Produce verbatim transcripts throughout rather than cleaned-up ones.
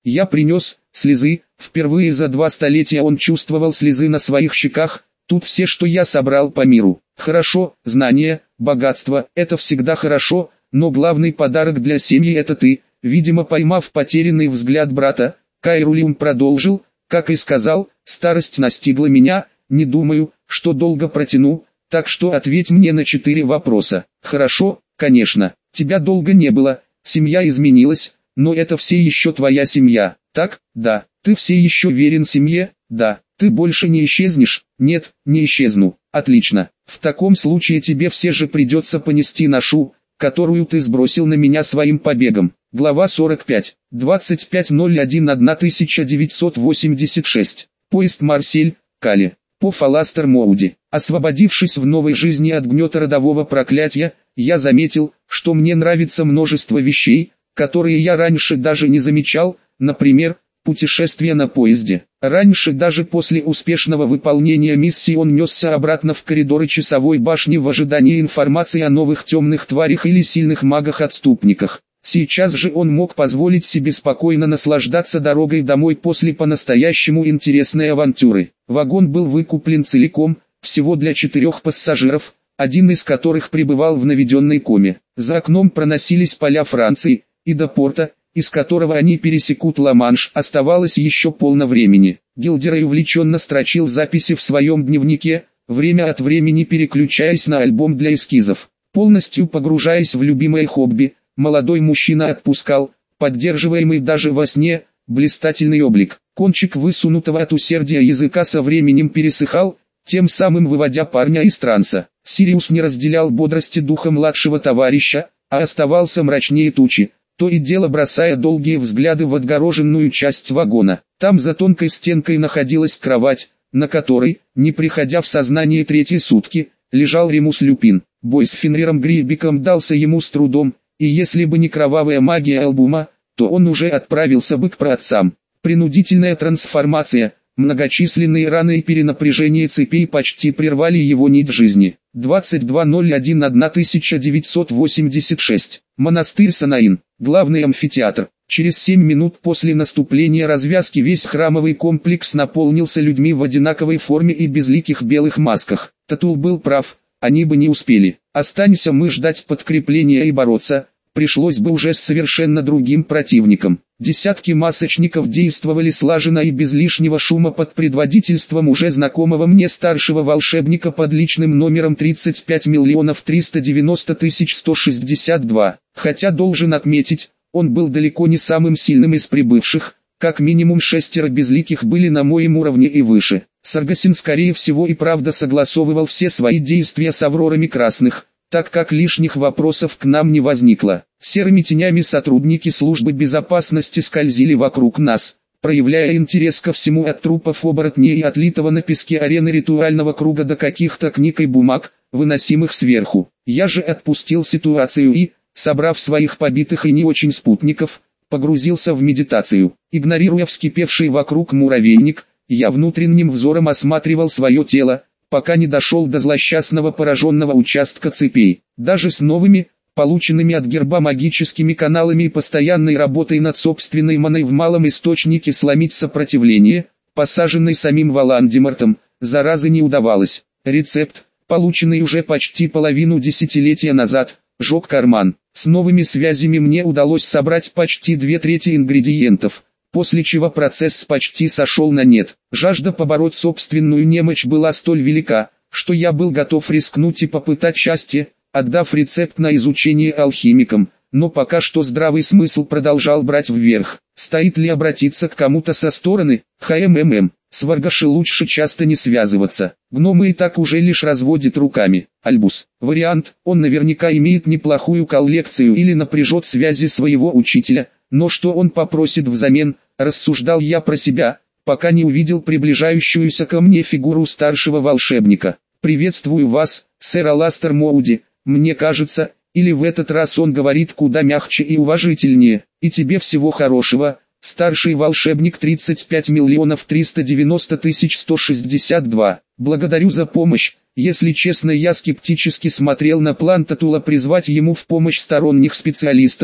Я принес слезы, впервые за два столетия он чувствовал слезы на своих щеках. Тут все, что я собрал по миру. Хорошо, знания, богатство, это всегда хорошо, но главный подарок для семьи это ты. Видимо, поймав потерянный взгляд брата, Кайрулиум продолжил, как и сказал, старость настигла меня, не думаю, что долго протяну, так что ответь мне на четыре вопроса. Хорошо, конечно, тебя долго не было, семья изменилась, но это все еще твоя семья, так? Да. Ты все еще верен семье? Да. Ты больше не исчезнешь? Нет, не исчезну. Отлично. В таком случае тебе все же придется понести ношу, которую ты сбросил на меня своим побегом. Глава сорок пять. двадцать пять ноль один тысяча девятьсот восемьдесят шесть. Поезд Марсель, Кале. По Фаластер Моуди. Освободившись в новой жизни от гнета родового проклятия, я заметил, что мне нравится множество вещей, которые я раньше даже не замечал, например, путешествие на поезде. Раньше даже после успешного выполнения миссии он несся обратно в коридоры часовой башни в ожидании информации о новых темных тварях или сильных магах-отступниках. Сейчас же он мог позволить себе спокойно наслаждаться дорогой домой после по-настоящему интересной авантюры. Вагон был выкуплен целиком, всего для четырех пассажиров, один из которых пребывал в наведенной коме. За окном проносились поля Франции, и до порта, из которого они пересекут Ла-Манш, оставалось еще полно времени. Гилдерей увлеченно строчил записи в своем дневнике, время от времени переключаясь на альбом для эскизов. Полностью погружаясь в любимое хобби, молодой мужчина отпускал, поддерживаемый даже во сне, блистательный облик. Кончик высунутого от усердия языка со временем пересыхал, тем самым выводя парня из транса. Сириус не разделял бодрости духа младшего товарища, а оставался мрачнее тучи, то и дело бросая долгие взгляды в отгороженную часть вагона. Там за тонкой стенкой находилась кровать, на которой, не приходя в сознание третьи сутки, лежал Ремус Люпин. Бой с Фенриром Грейбиком дался ему с трудом, и если бы не кровавая магия альбума, то он уже отправился бы к праотцам. Принудительная трансформация, многочисленные раны и перенапряжение цепей почти прервали его нить жизни. двадцать два ноль один тысяча девятьсот восемьдесят шесть. Монастырь Санаин. Главный амфитеатр. Через семь минут после наступления развязки весь храмовый комплекс наполнился людьми в одинаковой форме и безликих белых масках. Татул был прав, они бы не успели. Останься мы ждать подкрепления и бороться, пришлось бы уже с совершенно другим противником. Десятки масочников действовали слаженно и без лишнего шума под предводительством уже знакомого мне старшего волшебника под личным номером тридцать пять миллионов триста девяносто тысяч сто шестьдесят два. Хотя должен отметить, он был далеко не самым сильным из прибывших, как минимум шестеро безликих были на моем уровне и выше. Саргасин скорее всего и правда согласовывал все свои действия с Аврорами Красных, так как лишних вопросов к нам не возникло. Серыми тенями сотрудники службы безопасности скользили вокруг нас, проявляя интерес ко всему от трупов оборотней и отлитого на песке арены ритуального круга до каких-то книг и бумаг, выносимых сверху. Я же отпустил ситуацию и, собрав своих побитых и не очень спутников, погрузился в медитацию. Игнорируя вскипевший вокруг муравейник, я внутренним взором осматривал свое тело, пока не дошел до злосчастного пораженного участка цепей. Даже с новыми, полученными от герба магическими каналами и постоянной работой над собственной маной в малом источнике сломить сопротивление, посаженной самим Волан-де-Мортом, заразы не удавалось. Рецепт, полученный уже почти половину десятилетия назад, жег карман. С новыми связями мне удалось собрать почти две трети ингредиентов, после чего процесс почти сошел на нет. Жажда побороть собственную немощь была столь велика, что я был готов рискнуть и попытать счастье, отдав рецепт на изучение алхимикам, но пока что здравый смысл продолжал брать вверх. Стоит ли обратиться к кому-то со стороны? ХММ. С Варгаши лучше часто не связываться. Гномы и так уже лишь разводит руками. Альбус. Вариант, он наверняка имеет неплохую коллекцию или напряжет связи своего учителя, но что он попросит взамен, рассуждал я про себя, пока не увидел приближающуюся ко мне фигуру старшего волшебника. «Приветствую вас, сэр Аластер Моуди, мне кажется, или в этот раз он говорит куда мягче и уважительнее, и тебе всего хорошего». Старший волшебник тридцать пять миллионов триста девяносто тысяч сто шестьдесят два. Благодарю за помощь. Если честно, я скептически смотрел на план Татула призвать ему в помощь сторонних специалистов,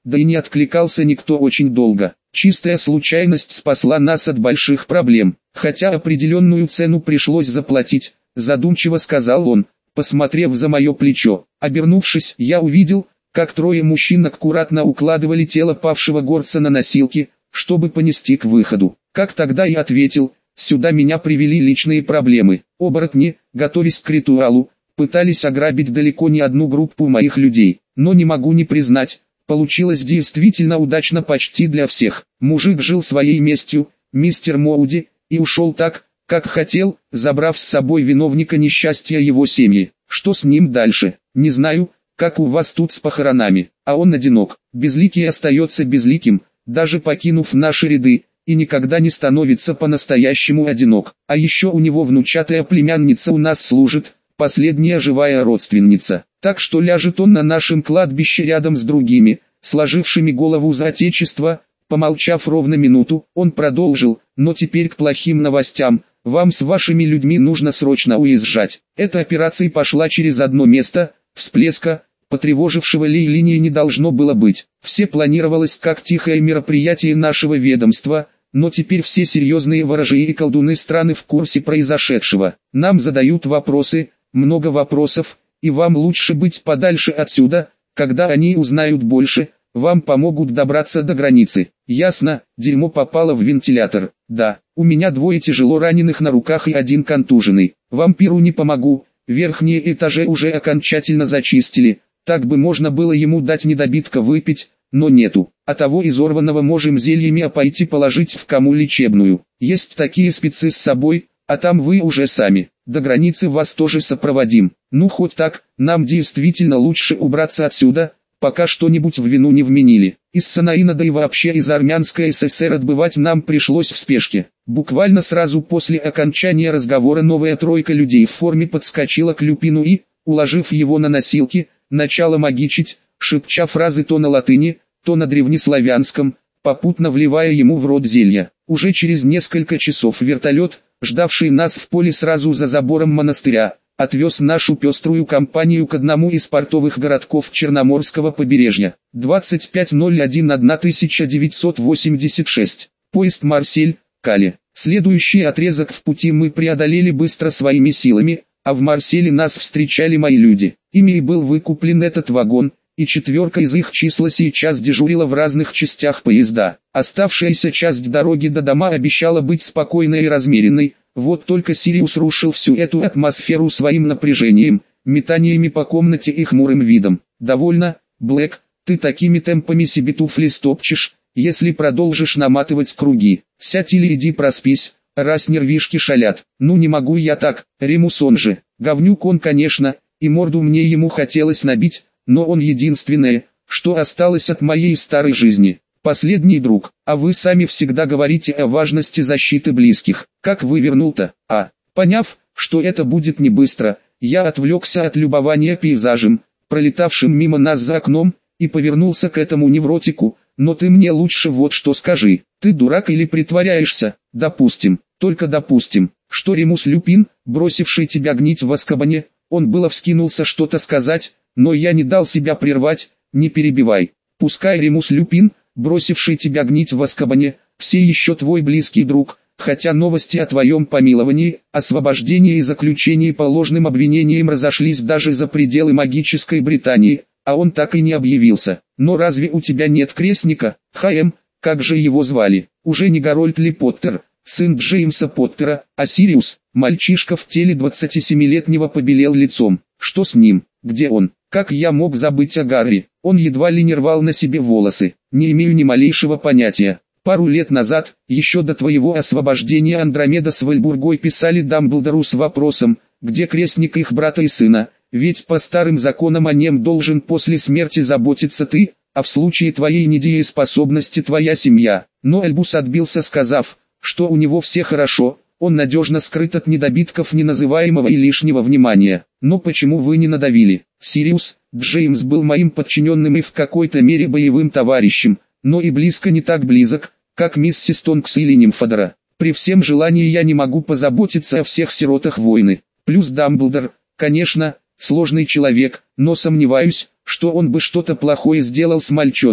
да и не откликался никто очень долго. Чистая случайность спасла нас от больших проблем, хотя определенную цену пришлось заплатить, задумчиво сказал он, посмотрев за мое плечо. Обернувшись, я увидел, как трое мужчин аккуратно укладывали тело павшего горца на носилки, чтобы понести к выходу. Как тогда и ответил, сюда меня привели личные проблемы. Оборотни, готовясь к ритуалу, пытались ограбить далеко не одну группу моих людей, но не могу не признать, получилось действительно удачно почти для всех. Мужик жил своей местью, мистер Моуди, и ушел так, как хотел, забрав с собой виновника несчастья его семьи. Что с ним дальше, не знаю, как у вас тут с похоронами, а он одинок, безликий остается безликим, даже покинув наши ряды, и никогда не становится по-настоящему одинок. А еще у него внучатая племянница у нас служит, последняя живая родственница, так что ляжет он на нашем кладбище рядом с другими, сложившими голову за отечество. Помолчав ровно минуту, он продолжил, но теперь к плохим новостям, вам с вашими людьми нужно срочно уезжать. Эта операция пошла через одно место, всплеска, потревожившего Лей-линии не должно было быть. Все планировалось как тихое мероприятие нашего ведомства, но теперь все серьезные ворожеи и колдуны страны в курсе произошедшего. Нам задают вопросы, много вопросов, и вам лучше быть подальше отсюда, когда они узнают больше, вам помогут добраться до границы. Ясно, дерьмо попало в вентилятор. Да, у меня двое тяжело раненых на руках и один контуженный. Вампиру не помогу, верхние этажи уже окончательно зачистили, так бы можно было ему дать недобитка выпить, но нету. А того изорванного можем зельями опоить и положить в кому лечебную. Есть такие спецы с собой, а там вы уже сами. До границы вас тоже сопроводим. Ну хоть так, нам действительно лучше убраться отсюда, пока что-нибудь в вину не вменили. Из Санаина да и вообще из Армянской ССР отбывать нам пришлось в спешке. Буквально сразу после окончания разговора новая тройка людей в форме подскочила к Люпину и, уложив его на носилки, начала магичить, шепча фразы то на латыни, то на древнеславянском, попутно вливая ему в рот зелья. Уже через несколько часов вертолет, ждавший нас в поле сразу за забором монастыря, отвез нашу пеструю компанию к одному из портовых городков Черноморского побережья. двадцать пять ноль один тысяча девятьсот восемьдесят шесть. Поезд Марсель, Кале. Следующий отрезок в пути мы преодолели быстро своими силами, а в Марселе нас встречали мои люди. Ими и был выкуплен этот вагон, и четверка из их числа сейчас дежурила в разных частях поезда. Оставшаяся часть дороги до дома обещала быть спокойной и размеренной, вот только Сириус рушил всю эту атмосферу своим напряжением, метаниями по комнате и хмурым видом. «Довольно, Блэк, ты такими темпами себе туфли стопчешь, если продолжишь наматывать круги. Сядь или иди проспись, раз нервишки шалят». «Ну не могу я так, Ремус он же, говнюк он конечно, и морду мне ему хотелось набить, но он единственное, что осталось от моей старой жизни. Последний друг, а вы сами всегда говорите о важности защиты близких. Как вывернул-то?» А, поняв, что это будет не быстро, я отвлекся от любования пейзажем, пролетавшим мимо нас за окном, и повернулся к этому невротику. «Но ты мне лучше вот что скажи, ты дурак или притворяешься?» «Допустим, только допустим, что Ремус Люпин, бросивший тебя гнить в Азкабане». Он было вскинулся что-то сказать, но я не дал себя прервать. «Не перебивай. Пускай Ремус Люпин, бросивший тебя гнить в Азкабане, все еще твой близкий друг, хотя новости о твоем помиловании, освобождении и заключении по ложным обвинениям разошлись даже за пределы магической Британии, а он так и не объявился. Но разве у тебя нет крестника? Хаэм, как же его звали? Уже не Гарольд Ли Поттер, сын Джеймса Поттера, а Сириус?» Мальчишка в теле двадцатисемилетнего побелел лицом. «Что с ним? Где он? Как я мог забыть о Гарри? Он едва ли не рвал на себе волосы. Не имею ни малейшего понятия. Пару лет назад, еще до твоего освобождения, Андромеда с Вальбургой писали Дамблдору с вопросом, где крестник их брата и сына, ведь по старым законам о нем должен после смерти заботиться ты, а в случае твоей недееспособности твоя семья». Но Альбус отбился, сказав, что у него все хорошо, он надежно скрыт от недобитков неназываемого и лишнего внимания. «Но почему вы не надавили?» «Сириус, Джеймс был моим подчиненным и в какой-то мере боевым товарищем, но и близко не так близок, как миссис Тонкс или Нимфодора. При всем желании я не могу позаботиться о всех сиротах войны. Плюс Дамблдор, конечно, сложный человек, но сомневаюсь, что он бы что-то плохое сделал с мальчонкой.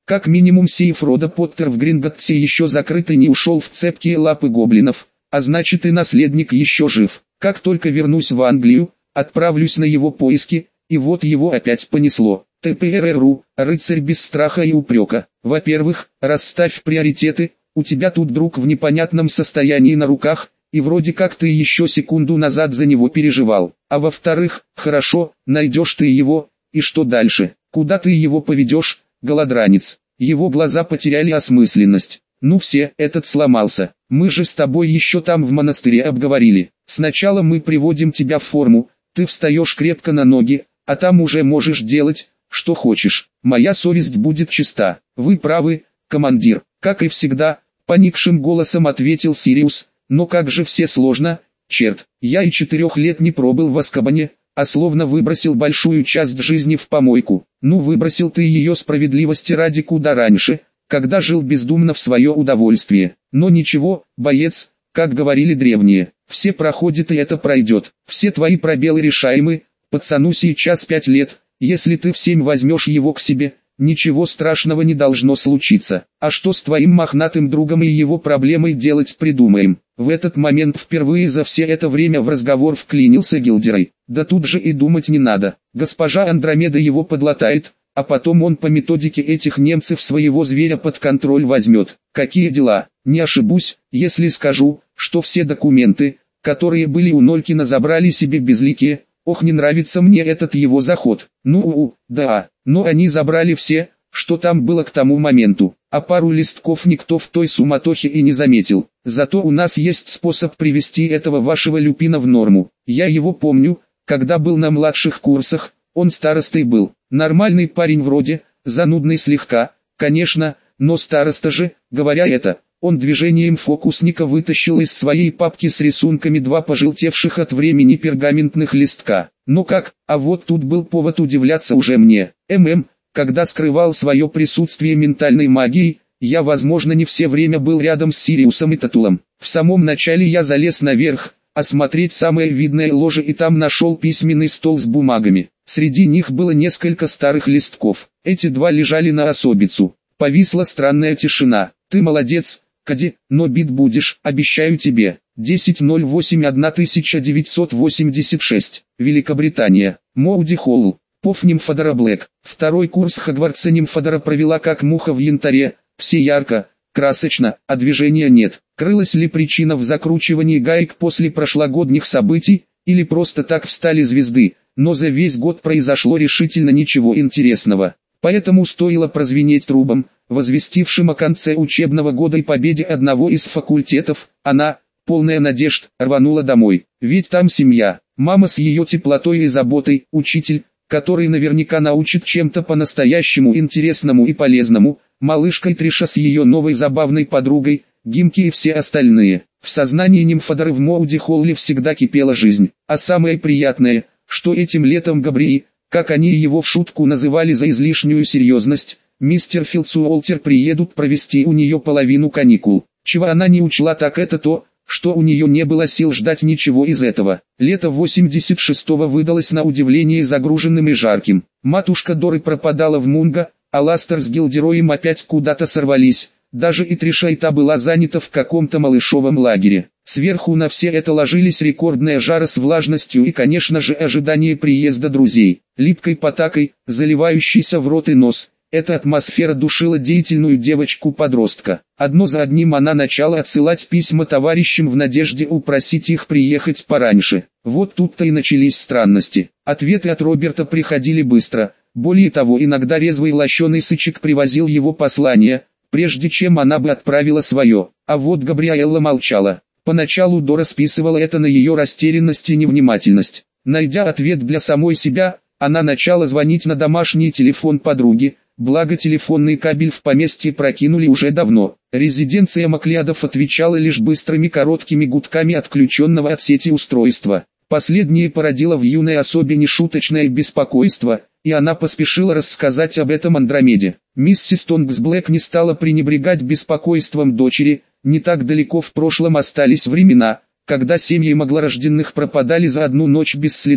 Как минимум сейф рода Поттер в Гринготтсе еще закрыт и не ушел в цепкие лапы гоблинов, а значит и наследник еще жив. Как только вернусь в Англию, отправлюсь на его поиски, и вот его опять понесло. ТПРРУ, рыцарь без страха и упрека. Во-первых, расставь приоритеты, у тебя тут друг в непонятном состоянии на руках, и вроде как ты еще секунду назад за него переживал. А во-вторых, хорошо, найдешь ты его, и что дальше? Куда ты его поведешь, голодранец? Его глаза потеряли осмысленность. Ну все, этот сломался. Мы же с тобой еще там в монастыре обговорили. Сначала мы приводим тебя в форму, ты встаешь крепко на ноги, а там уже можешь делать, что хочешь. Моя совесть будет чиста. Вы правы, командир. Как и всегда, поникшим голосом ответил Сириус. Но как же все сложно, черт. Я и четырех лет не пробыл в Азкабане, а словно выбросил большую часть жизни в помойку. Ну выбросил ты ее справедливости ради куда раньше, когда жил бездумно в свое удовольствие. Но ничего, боец, как говорили древние, все проходят и это пройдет. Все твои пробелы решаемы, пацану сейчас пять лет, если ты в семь возьмешь его к себе, ничего страшного не должно случиться. А что с твоим мохнатым другом и его проблемой делать придумаем? В этот момент впервые за все это время в разговор вклинился Гилдерой. Да тут же и думать не надо. Госпожа Андромеда его подлатает, а потом он по методике этих немцев своего зверя под контроль возьмет. Какие дела? Не ошибусь, если скажу, что все документы, которые были у Нолькина, забрали себе безликие. Ох, не нравится мне этот его заход. Ну, да, но они забрали все, что там было к тому моменту, а пару листков никто в той суматохе и не заметил. Зато у нас есть способ привести этого вашего Люпина в норму. Я его помню, когда был на младших курсах, он старостой был. Нормальный парень вроде, занудный слегка, конечно, но староста же, говоря это, он движением фокусника вытащил из своей папки с рисунками два пожелтевших от времени пергаментных листка. Ну как, а вот тут был повод удивляться уже мне. ММ, когда скрывал свое присутствие ментальной магией, я возможно не все время был рядом с Сириусом и Татулом. В самом начале я залез наверх, осмотреть самое видное ложе, и там нашел письменный стол с бумагами. Среди них было несколько старых листков. Эти два лежали на особицу. Повисла странная тишина. Ты молодец, Кади, но бит будешь, обещаю тебе. десять ноль восемь тысяча девятьсот восемьдесят шесть. Великобритания. Моуди Холл. Пов Нимфодора Блэк. Второй курс Хогвартса. Нимфодора провела как муха в янтаре. Все ярко, красочно, а движения нет. Крылась ли причина в закручивании гаек после прошлогодних событий, или просто так встали звезды? Но за весь год произошло решительно ничего интересного. Поэтому стоило прозвенеть трубам, возвестившим о конце учебного года и победе одного из факультетов, она, полная надежд, рванула домой. Ведь там семья, мама с ее теплотой и заботой, учитель, который наверняка научит чем-то по-настоящему интересному и полезному, малышкой Триша с ее новой забавной подругой, Гимки и все остальные. В сознании Нимфодоры в Моуди Холле всегда кипела жизнь, а самое приятное, что этим летом Габриэль, как они его в шутку называли за излишнюю серьезность, мистер Филдсуолтер приедут провести у нее половину каникул. Чего она не учла, так это то, что у нее не было сил ждать ничего из этого. Лето восемьдесят шестого выдалось на удивление загруженным и жарким. Матушка Доры пропадала в Мунго, а Ластер с Гилдероем опять куда-то сорвались. Даже и Триша и та была занята в каком-то малышовом лагере. Сверху на все это ложились рекордная жара с влажностью и, конечно же, ожидание приезда друзей. Липкой потакой, заливающейся в рот и нос, эта атмосфера душила деятельную девочку-подростка. Одно за одним она начала отсылать письма товарищам в надежде упросить их приехать пораньше. Вот тут-то и начались странности. Ответы от Роберта приходили быстро. Более того, иногда резвый лощеный сычек привозил его послание, прежде чем она бы отправила свое. А вот Габриэлла молчала. Поначалу Дора списывала это на ее растерянность и невнимательность. Найдя ответ для самой себя, она начала звонить на домашний телефон подруги, благо телефонный кабель в поместье прокинули уже давно. Резиденция Маклиадов отвечала лишь быстрыми короткими гудками отключенного от сети устройства. Последнее породило в юной особе нешуточное беспокойство, и она поспешила рассказать об этом Андромеде. Миссис Тонгсблэк не стала пренебрегать беспокойством дочери. Не так далеко в прошлом остались времена, когда семьи маглорожденных пропадали за одну ночь без следов.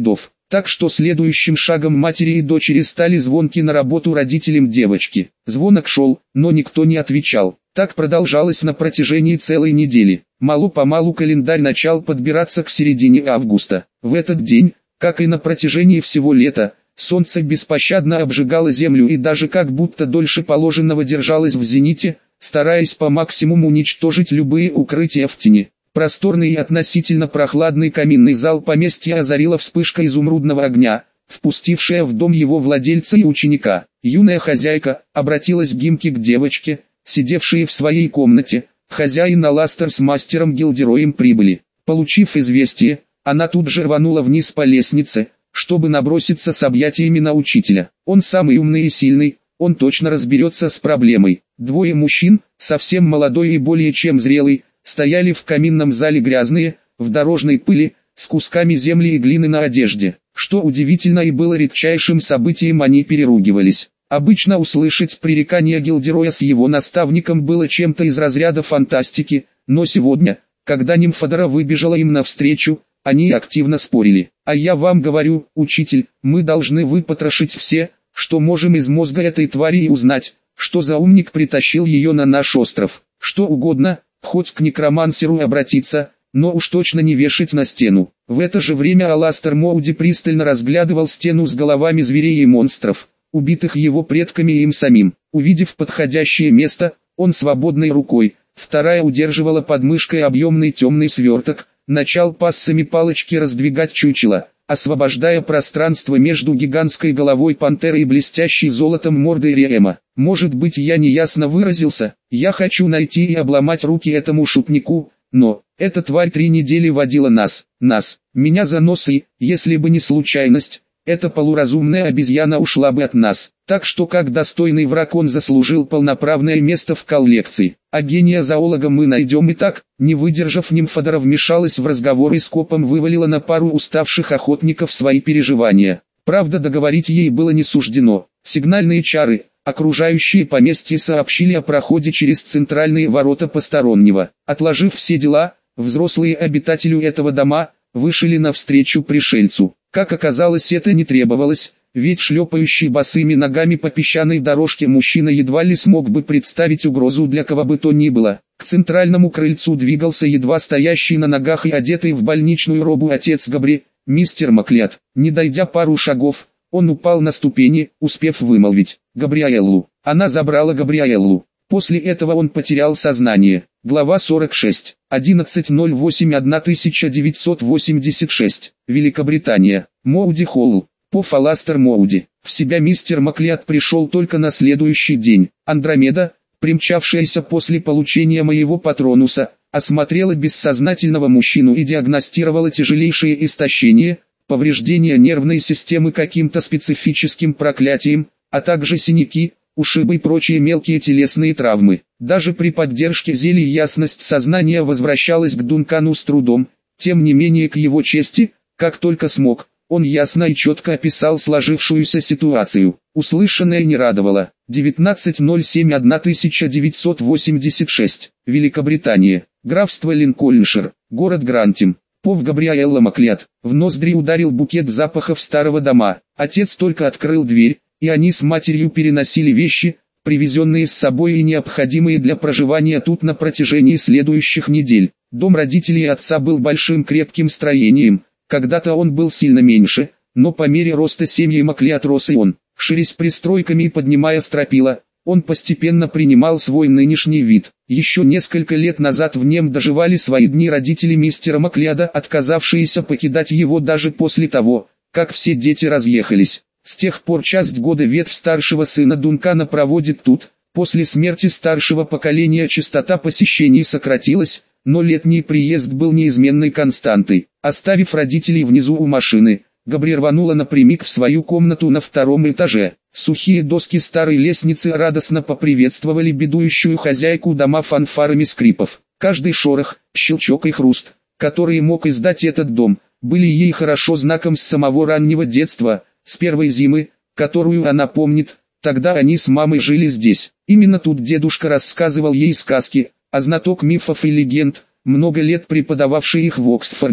Так что следующим шагом матери и дочери стали звонки на работу родителям девочки. Звонок шел, но никто не отвечал. Так продолжалось на протяжении целой недели. Мало-помалу календарь начал подбираться к середине августа. В этот день, как и на протяжении всего лета, солнце беспощадно обжигало землю и даже как будто дольше положенного держалось в зените, стараясь по максимуму уничтожить любые укрытия в тени. Просторный и относительно прохладный каминный зал поместья озарила вспышка изумрудного огня, впустившая в дом его владельца и ученика. Юная хозяйка обратилась Гимки к девочке, сидевшей в своей комнате. Хозяин Аластер с мастером Гилдероем прибыли. Получив известие, она тут же рванула вниз по лестнице, чтобы наброситься с объятиями на учителя. Он самый умный и сильный, он точно разберется с проблемой. Двое мужчин, совсем молодой и более чем зрелый, стояли в каминном зале грязные, в дорожной пыли, с кусками земли и глины на одежде. Что удивительно и было редчайшим событием, они переругивались. Обычно услышать пререкание Гилдероя с его наставником было чем-то из разряда фантастики, но сегодня, когда Нимфодора выбежала им навстречу, они активно спорили. «А я вам говорю, учитель, мы должны выпотрошить все, что можем из мозга этой твари и узнать, что за умник притащил ее на наш остров. Что угодно, хоть к некромансеру обратиться, но уж точно не вешать на стену». В это же время Аластер Моуди пристально разглядывал стену с головами зверей и монстров, убитых его предками и им самим. Увидев подходящее место, он свободной рукой, вторая удерживала под мышкой объемный темный сверток, начал пассами палочки раздвигать чучело, освобождая пространство между гигантской головой пантеры и блестящей золотом мордой Риэма. Может быть, я неясно выразился, я хочу найти и обломать руки этому шутнику, но эта тварь три недели водила нас, нас, меня за нос и, если бы не случайность, эта полуразумная обезьяна ушла бы от нас. Так что как достойный враг он заслужил полноправное место в коллекции. А гения зоолога мы найдем и так. Не выдержав, Нимфодора вмешалась в разговор и скопом вывалила на пару уставших охотников свои переживания. Правда, договорить ей было не суждено. Сигнальные чары, окружающие поместье, сообщили о проходе через центральные ворота постороннего. Отложив все дела, взрослые обитатели этого дома вышли навстречу пришельцу. Как оказалось, это не требовалось, ведь шлепающий босыми ногами по песчаной дорожке мужчина едва ли смог бы представить угрозу для кого бы то ни было. К центральному крыльцу двигался едва стоящий на ногах и одетый в больничную робу отец Габри, мистер Маклет. Не дойдя пару шагов, он упал на ступени, успев вымолвить «Габриэллу». Она забрала Габриэллу. После этого он потерял сознание. Глава сорок шесть. одиннадцатое ноль восемь тысяча девятьсот восемьдесят шесть. Великобритания. Моуди Холл. Поф Аластер Моуди. В себя мистер Маклет пришел только на следующий день. Андромеда, примчавшаяся после получения моего патронуса, осмотрела бессознательного мужчину и диагностировала тяжелейшее истощение, повреждение нервной системы каким-то специфическим проклятием, а также синяки, ушибы и прочие мелкие телесные травмы. Даже при поддержке зелий ясность сознания возвращалась к Дункану с трудом. Тем не менее, к его чести, как только смог, он ясно и четко описал сложившуюся ситуацию. Услышанное не радовало. девятнадцатое ноль семь тысяча девятьсот восемьдесят шесть. Великобритания. Графство Линкольншир. Город Грантим. Пов Габриэлла Маклет. В ноздри ударил букет запахов старого дома. Отец только открыл дверь, и они с матерью переносили вещи, привезенные с собой и необходимые для проживания тут на протяжении следующих недель. Дом родителей отца был большим крепким строением, когда-то он был сильно меньше, но по мере роста семьи Маклет рос и он. Ширясь пристройками и поднимая стропила, он постепенно принимал свой нынешний вид. Еще несколько лет назад в нем доживали свои дни родители мистера Макледа, отказавшиеся покидать его даже после того, как все дети разъехались. С тех пор часть года ветвь старшего сына Дункана проводит тут. После смерти старшего поколения частота посещений сократилась, но летний приезд был неизменной константой. Оставив родителей внизу у машины, Габри рванула напрямик в свою комнату на втором этаже. Сухие доски старой лестницы радостно поприветствовали бедующую хозяйку дома фанфарами скрипов. Каждый шорох, щелчок и хруст, который мог издать этот дом, были ей хорошо знаком с самого раннего детства, с первой зимы, которую она помнит. Тогда они с мамой жили здесь. Именно тут дедушка рассказывал ей сказки, а знаток мифов и легенд, много лет преподававший их в Оксфорде,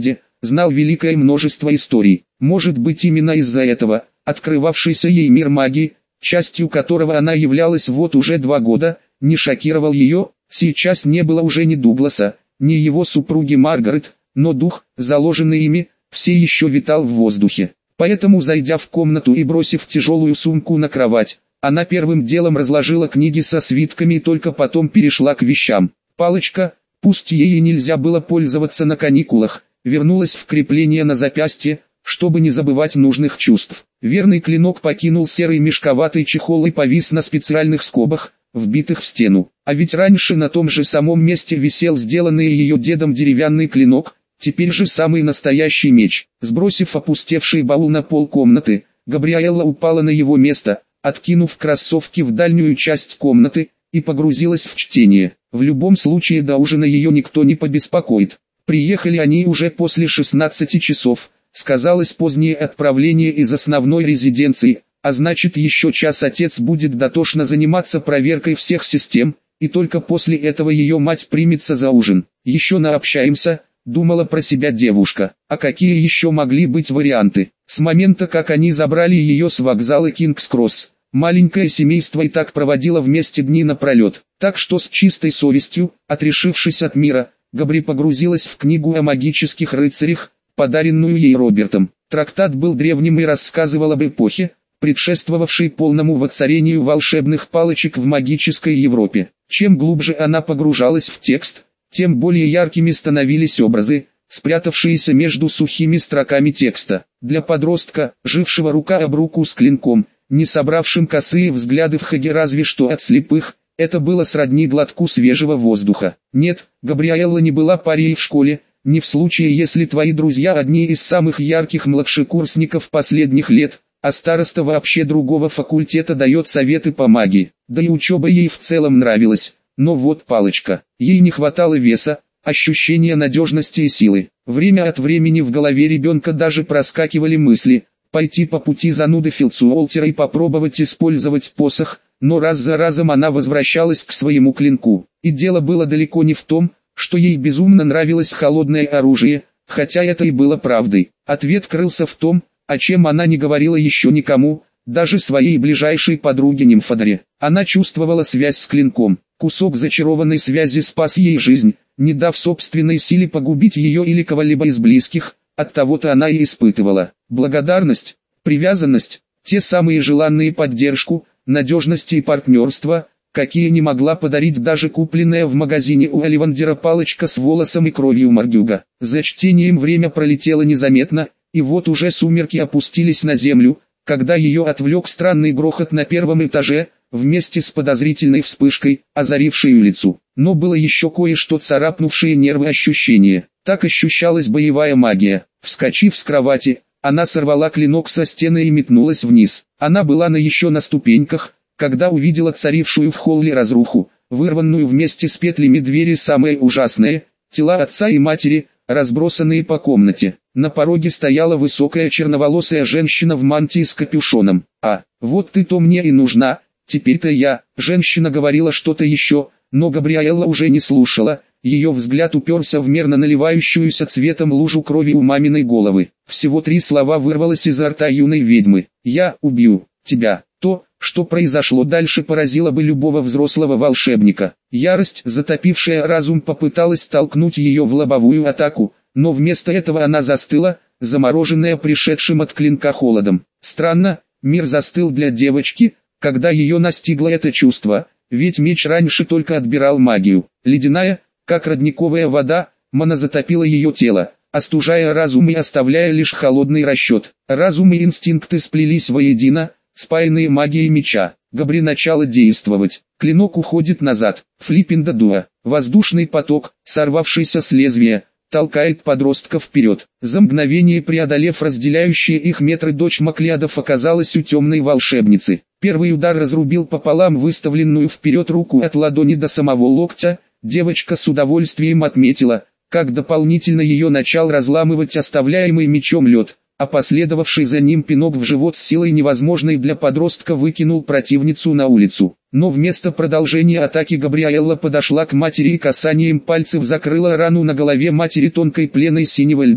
знал великое множество историй. Может быть, именно из-за этого, открывавшийся ей мир магии, частью которого она являлась вот уже два года, не шокировал ее. Сейчас не было уже ни Дугласа, ни его супруги Маргарет, но дух, заложенный ими, все еще витал в воздухе. Поэтому, зайдя в комнату и бросив тяжелую сумку на кровать, она первым делом разложила книги со свитками и только потом перешла к вещам. Палочка, пусть ей и нельзя было пользоваться на каникулах, вернулась в крепление на запястье, чтобы не забывать нужных чувств. Верный клинок покинул серый мешковатый чехол и повис на специальных скобах, вбитых в стену. А ведь раньше на том же самом месте висел сделанный ее дедом деревянный клинок, теперь же самый настоящий меч. Сбросив опустевший баул на пол комнаты, Габриэлла упала на его место, откинув кроссовки в дальнюю часть комнаты, и погрузилась в чтение. В любом случае до ужина ее никто не побеспокоит. Приехали они уже после шестнадцати часов, сказалось позднее отправление из основной резиденции, а значит еще час отец будет дотошно заниматься проверкой всех систем, и только после этого ее мать примется за ужин. Еще наобщаемся, думала про себя девушка. А какие еще могли быть варианты? С момента, как они забрали ее с вокзала Кингс-Кросс, маленькое семейство и так проводило вместе дни напролет. Так что с чистой совестью, отрешившись от мира, Габри погрузилась в книгу о магических рыцарях, подаренную ей Робертом. Трактат был древним и рассказывал об эпохе, предшествовавшей полному воцарению волшебных палочек в магической Европе. Чем глубже она погружалась в текст, тем более яркими становились образы, спрятавшиеся между сухими строками текста. Для подростка, жившего рука об руку с клинком, не собравшим косые взгляды в хаге разве что от слепых, это было сродни глотку свежего воздуха. Нет, Габриэлла не была парией в школе, не в случае, если твои друзья одни из самых ярких младшекурсников последних лет, а староста вообще другого факультета дает советы по магии. Да и учеба ей в целом нравилась, но вот палочка. Ей не хватало веса, ощущения надежности и силы. Время от времени в голове ребенка даже проскакивали мысли, пойти по пути зануды Филдсуолтера и попробовать использовать посох, но раз за разом она возвращалась к своему клинку. И дело было далеко не в том, что ей безумно нравилось холодное оружие, хотя это и было правдой. Ответ крылся в том, о чем она не говорила еще никому, даже своей ближайшей подруге Нимфодоре. Она чувствовала связь с клинком. Кусок зачарованной связи спас ей жизнь, не дав собственной силе погубить ее или кого-либо из близких. Оттого-то она и испытывала благодарность, привязанность, те самые желанные поддержку, надежность и партнерство, какие не могла подарить даже купленная в магазине у Оливандера палочка с волосом и кровью Мордюга. За чтением время пролетело незаметно, и вот уже сумерки опустились на землю, когда ее отвлек странный грохот на первом этаже, вместе с подозрительной вспышкой, озарившей улицу. Но было еще кое-что царапнувшее нервы ощущение. Так ощущалась боевая магия. Вскочив с кровати, она сорвала клинок со стены и метнулась вниз. Она была на еще на ступеньках, когда увидела царившую в холле разруху, вырванную вместе с петлями двери самое ужасное, тела отца и матери, разбросанные по комнате. На пороге стояла высокая черноволосая женщина в мантии с капюшоном. «А, вот ты-то мне и нужна, теперь-то я», женщина говорила что-то еще, но Габриэлла уже не слушала, ее взгляд уперся в мерно наливающуюся цветом лужу крови у маминой головы. Всего три слова вырвалось изо рта юной ведьмы: «Я убью тебя». То, что произошло дальше, поразило бы любого взрослого волшебника. Ярость, затопившая разум, попыталась толкнуть ее в лобовую атаку, но вместо этого она застыла, замороженная пришедшим от клинка холодом. Странно, мир застыл для девочки, когда ее настигло это чувство, ведь меч раньше только отбирал магию. Ледяная, как родниковая вода, мана затопила ее тело, остужая разум и оставляя лишь холодный расчет. Разум и инстинкты сплелись воедино, спаянные магией меча. Габри начала действовать. Клинок уходит назад. Флиппинда дуа. Воздушный поток, сорвавшийся с лезвия, толкает подростка вперед. За мгновение преодолев разделяющие их метры, дочь Маклеодов оказалась у темной волшебницы. Первый удар разрубил пополам выставленную вперед руку от ладони до самого локтя. Девочка с удовольствием отметила, как дополнительно ее начал разламывать оставляемый мечом лед, а последовавший за ним пинок в живот с силой невозможной для подростка выкинул противницу на улицу. Но вместо продолжения атаки Габриэлла подошла к матери и касанием пальцев закрыла рану на голове матери тонкой пленой синего льда.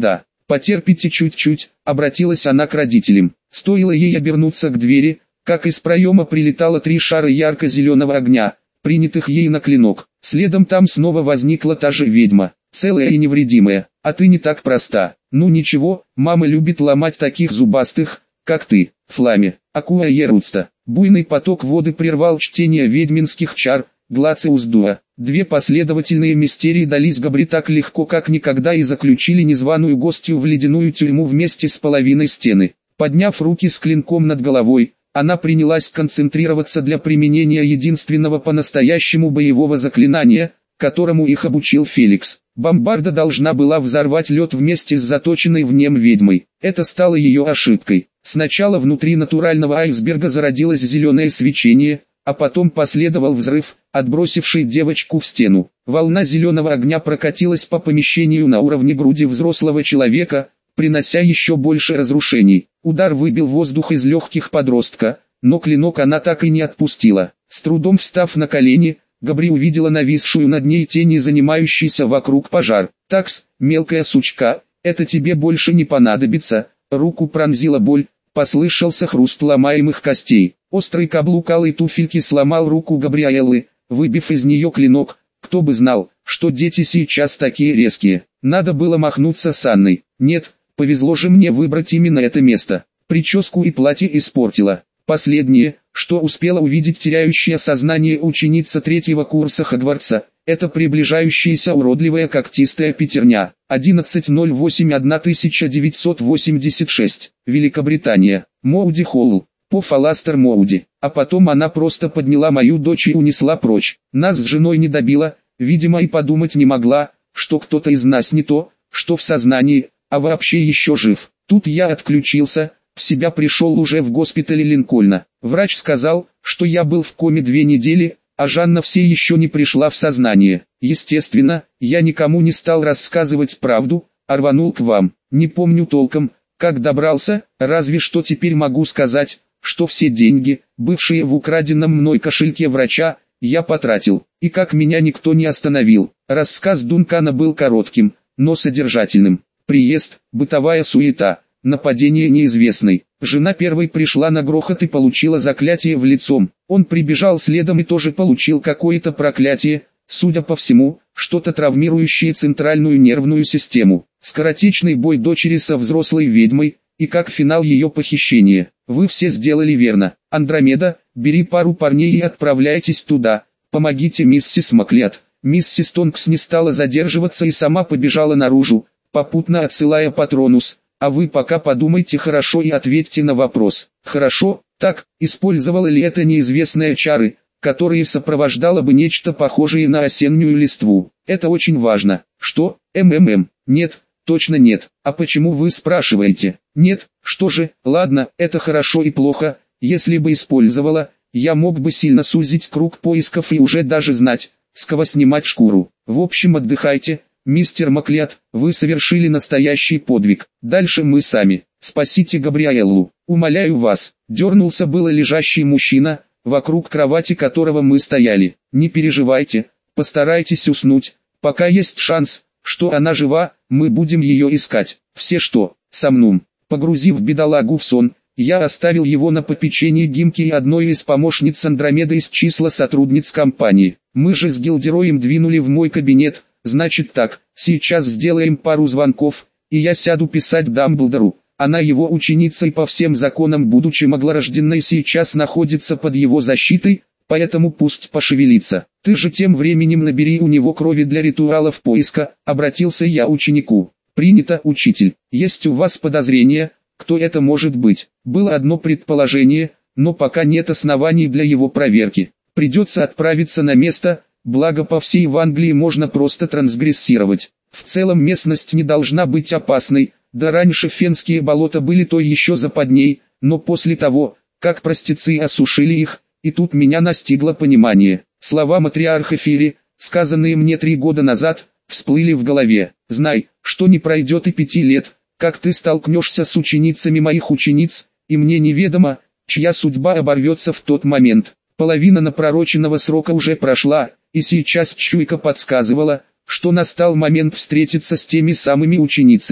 «Потерпите чуть-чуть», — обратилась она к родителям. Стоило ей обернуться к двери, как из проема прилетало три шара ярко-зеленого огня, принятых ей на клинок. Следом там снова возникла та же ведьма, целая и невредимая. «А ты не так проста. Ну ничего, мама любит ломать таких зубастых, как ты, Фламе, Акуа Еруцта». Буйный поток воды прервал чтение ведьминских чар, Глациус Дуа. Две последовательные мистерии дались Габри так легко как никогда и заключили незваную гостью в ледяную тюрьму вместе с половиной стены. Подняв руки с клинком над головой, она принялась концентрироваться для применения единственного по-настоящему боевого заклинания, которому их обучил Феликс. Бомбарда должна была взорвать лед вместе с заточенной в нем ведьмой. Это стало ее ошибкой. Сначала внутри натурального айсберга зародилось зеленое свечение, а потом последовал взрыв, отбросивший девочку в стену. Волна зеленого огня прокатилась по помещению на уровне груди взрослого человека, принося еще больше разрушений. Удар выбил воздух из легких подростка, но клинок она так и не отпустила. С трудом встав на колени, Габри увидела нависшую над ней тень и занимающийся вокруг пожар. «Такс, мелкая сучка, это тебе больше не понадобится». Руку пронзила боль, послышался хруст ломаемых костей. Острый каблук алой туфельки сломал руку Габриэллы, выбив из нее клинок. Кто бы знал, что дети сейчас такие резкие. Надо было махнуться с Анной. Нет, повезло же мне выбрать именно это место. Прическу и платье испортила. Последнее, что успела увидеть теряющая сознание ученица третьего курса Хогвартса, это приближающаяся уродливая когтистая пятерня. одиннадцатое ноль восемь тысяча девятьсот восемьдесят шесть. Великобритания. Моуди Холл. По Фаластер Моуди. А потом она просто подняла мою дочь и унесла прочь. Нас с женой не добила, видимо и подумать не могла, что кто-то из нас не то, что в сознании, а вообще еще жив. Тут я отключился, в себя пришел уже в госпитале Линкольна. Врач сказал, что я был в коме две недели, а Жанна все еще не пришла в сознание. Естественно, я никому не стал рассказывать правду, а рванул к вам. Не помню толком, как добрался, разве что теперь могу сказать, что все деньги, бывшие в украденном мной кошельке врача, я потратил, и как меня никто не остановил. Рассказ Дункана был коротким, но содержательным. Приезд, бытовая суета, нападение неизвестной. Жена первой пришла на грохот и получила заклятие в лицом. Он прибежал следом и тоже получил какое-то проклятие, судя по всему, что-то травмирующее центральную нервную систему. Скоротечный бой дочери со взрослой ведьмой, и как финал ее похищения. Вы все сделали верно. Андромеда, бери пару парней и отправляйтесь туда. Помогите миссис Маклет. Миссис Тонкс не стала задерживаться и сама побежала наружу, попутно отсылая Патронус. А вы пока подумайте хорошо и ответьте на вопрос. Хорошо, так, использовала ли это неизвестные чары, которые сопровождало бы нечто похожее на осеннюю листву? Это очень важно. Что? МММ? Нет, точно нет. А почему вы спрашиваете? Нет, что же, ладно, это хорошо и плохо. Если бы использовала, я мог бы сильно сузить круг поисков и уже даже знать, с кого снимать шкуру. В общем, отдыхайте. Мистер Маклет, вы совершили настоящий подвиг. Дальше мы сами. Спасите Габриэллу. Умоляю вас. Дернулся было лежащий мужчина, вокруг кровати которого мы стояли. Не переживайте, постарайтесь уснуть. Пока есть шанс, что она жива, мы будем ее искать. Все что, сомнум. Погрузив бедолагу в сон, я оставил его на попечении Гимки и одной из помощниц Андромеды из числа сотрудниц компании. Мы же с Гилдероем двинули в мой кабинет. Значит так, сейчас сделаем пару звонков, и я сяду писать Дамблдору. Она его ученица и по всем законам будучи маглорожденной сейчас находится под его защитой, поэтому пусть пошевелится. Ты же тем временем набери у него крови для ритуалов поиска, обратился я ученику. Принято, учитель. Есть у вас подозрения, кто это может быть? Было одно предположение, но пока нет оснований для его проверки. Придется отправиться на место. Благо по всей Англии можно просто трансгрессировать. В целом местность не должна быть опасной, да раньше фенские болота были то еще западней, но после того, как простецы осушили их, и тут меня настигло понимание. Слова матриарха Фири, сказанные мне три года назад, всплыли в голове. Знай, что не пройдет и пяти лет, как ты столкнешься с ученицами моих учениц, и мне неведомо, чья судьба оборвется в тот момент. Половина напророченного срока уже прошла, и сейчас чуйка подсказывала, что настал момент встретиться с теми самыми ученицами.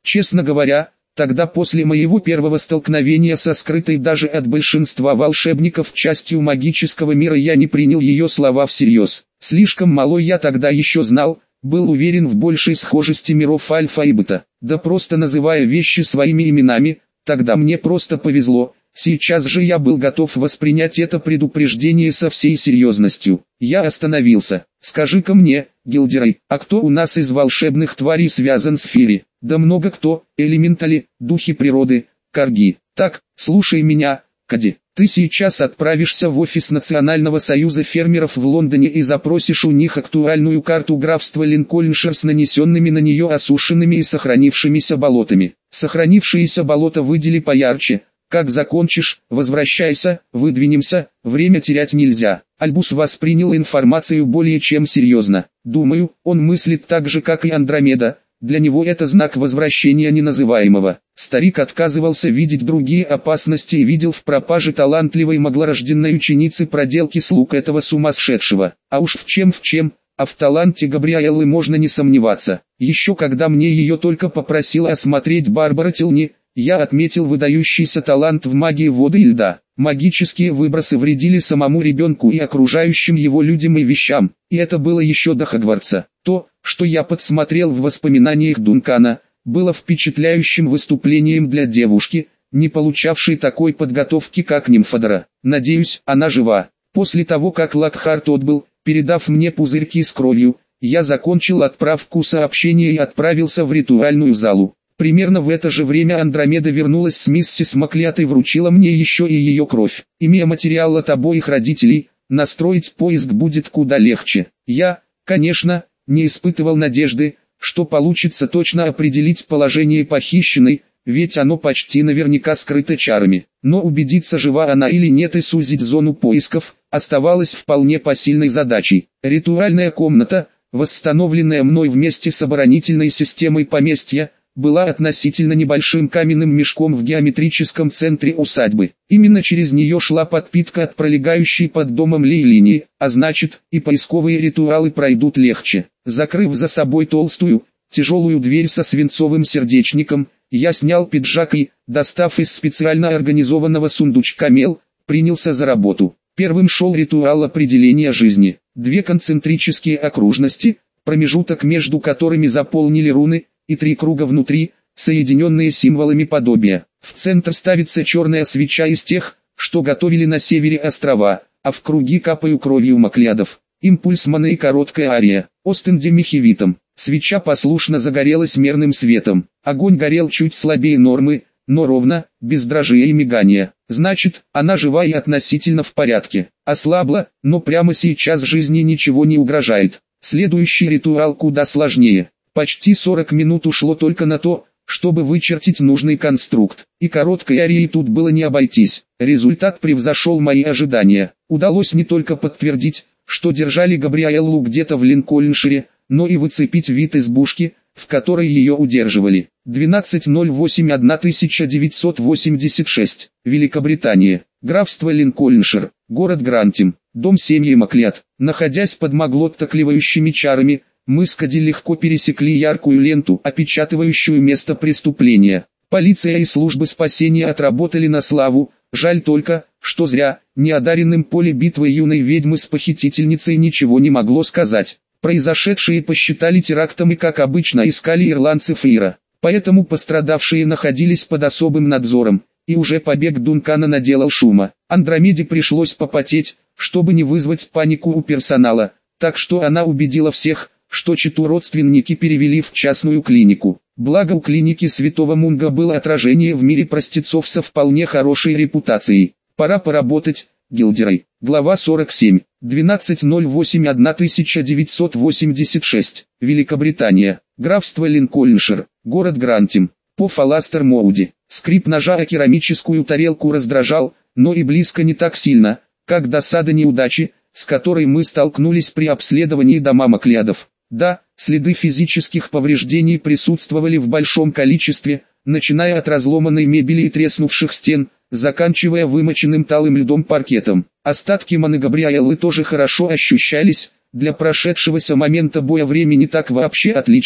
Честно говоря, тогда после моего первого столкновения со скрытой даже от большинства волшебников частью магического мира я не принял ее слова всерьез. Слишком мало я тогда еще знал, был уверен в большей схожести миров Альфа и Бета. Да просто называя вещи своими именами, тогда мне просто повезло. Сейчас же я был готов воспринять это предупреждение со всей серьезностью. Я остановился. «Скажи-ка мне, Гилдерей, а кто у нас из волшебных тварей связан с Фири?» «Да много кто, элементали, духи природы, карги. Так, слушай меня, Кади. Ты сейчас отправишься в офис Национального союза фермеров в Лондоне и запросишь у них актуальную карту графства Линкольншир с нанесенными на нее осушенными и сохранившимися болотами. Сохранившиеся болота выдели поярче. Как закончишь, возвращайся, выдвинемся, время терять нельзя». Альбус воспринял информацию более чем серьезно. Думаю, он мыслит так же, как и Андромеда. Для него это знак возвращения неназываемого. Старик отказывался видеть другие опасности и видел в пропаже талантливой маглорожденной ученицы проделки слуг этого сумасшедшего. А уж в чем в чем, а в таланте Габриэллы можно не сомневаться. Еще когда мне ее только попросила осмотреть Барбара Тилни, я отметил выдающийся талант в магии воды и льда. Магические выбросы вредили самому ребенку и окружающим его людям и вещам, и это было еще до Хогвартса. То, что я подсмотрел в воспоминаниях Дункана, было впечатляющим выступлением для девушки, не получавшей такой подготовки как Нимфодора. Надеюсь, она жива. После того как Локхарт отбыл, передав мне пузырьки с кровью, я закончил отправку сообщения и отправился в ритуальную залу. Примерно в это же время Андромеда вернулась с миссис Маклят и вручила мне еще и ее кровь. Имея материал от обоих родителей, настроить поиск будет куда легче. Я, конечно, не испытывал надежды, что получится точно определить положение похищенной, ведь оно почти наверняка скрыто чарами. Но убедиться, жива она или нет, и сузить зону поисков, оставалось вполне посильной задачей. Ритуальная комната, восстановленная мной вместе с оборонительной системой поместья, была относительно небольшим каменным мешком в геометрическом центре усадьбы. Именно через нее шла подпитка от пролегающей под домом лей-линии, а значит, и поисковые ритуалы пройдут легче. Закрыв за собой толстую, тяжелую дверь со свинцовым сердечником, я снял пиджак и, достав из специально организованного сундучка мел, принялся за работу. Первым шел ритуал определения жизни. Две концентрические окружности, промежуток между которыми заполнили руны, и три круга внутри, соединенные символами подобия. В центр ставится черная свеча из тех, что готовили на севере острова, а в круги капаю кровью маклядов. Импульс маны и короткая ария, остенде мехивитом. Свеча послушно загорелась мерным светом. Огонь горел чуть слабее нормы, но ровно, без дрожи и мигания. Значит, она жива и относительно в порядке. Ослабла, но прямо сейчас жизни ничего не угрожает. Следующий ритуал куда сложнее. Почти сорок минут ушло только на то, чтобы вычертить нужный конструкт. И короткой арией тут было не обойтись. Результат превзошел мои ожидания. Удалось не только подтвердить, что держали Габриэллу где-то в Линкольншире, но и выцепить вид избушки, в которой ее удерживали. двенадцатое ноль восемь тысяча девятьсот восемьдесят шесть. Великобритания. Графство Линкольншир. Город Грантим. Дом семьи Маклят. Находясь под маглот-таклевающими чарами, мы с Кади легко пересекли яркую ленту, опечатывающую место преступления. Полиция и службы спасения отработали на славу, жаль только, что зря, неодаренным поле битвы юной ведьмы с похитительницей ничего не могло сказать. Произошедшие посчитали терактом и, как обычно, искали ирландцев Ира. Поэтому пострадавшие находились под особым надзором, и уже побег Дункана наделал шума. Андромеде пришлось попотеть, чтобы не вызвать панику у персонала, так что она убедила всех, что читу родственники перевели в частную клинику. Благо у клиники Святого Мунга было отражение в мире простецов со вполне хорошей репутацией. Пора поработать, Гилдерей. Глава сорок семь. двенадцатое ноль восемь тысяча девятьсот восемьдесят шесть. Великобритания. Графство Линкольншир. Город Грантим. По Фаластер Моуди. Скрип ножа о керамическую тарелку раздражал, но и близко не так сильно, как досада неудачи, с которой мы столкнулись при обследовании дома Маклядов. Да, следы физических повреждений присутствовали в большом количестве, начиная от разломанной мебели и треснувших стен, заканчивая вымоченным талым льдом паркетом. Остатки маны Габриэллы тоже хорошо ощущались, для прошедшегося момента боя времени так вообще отлично.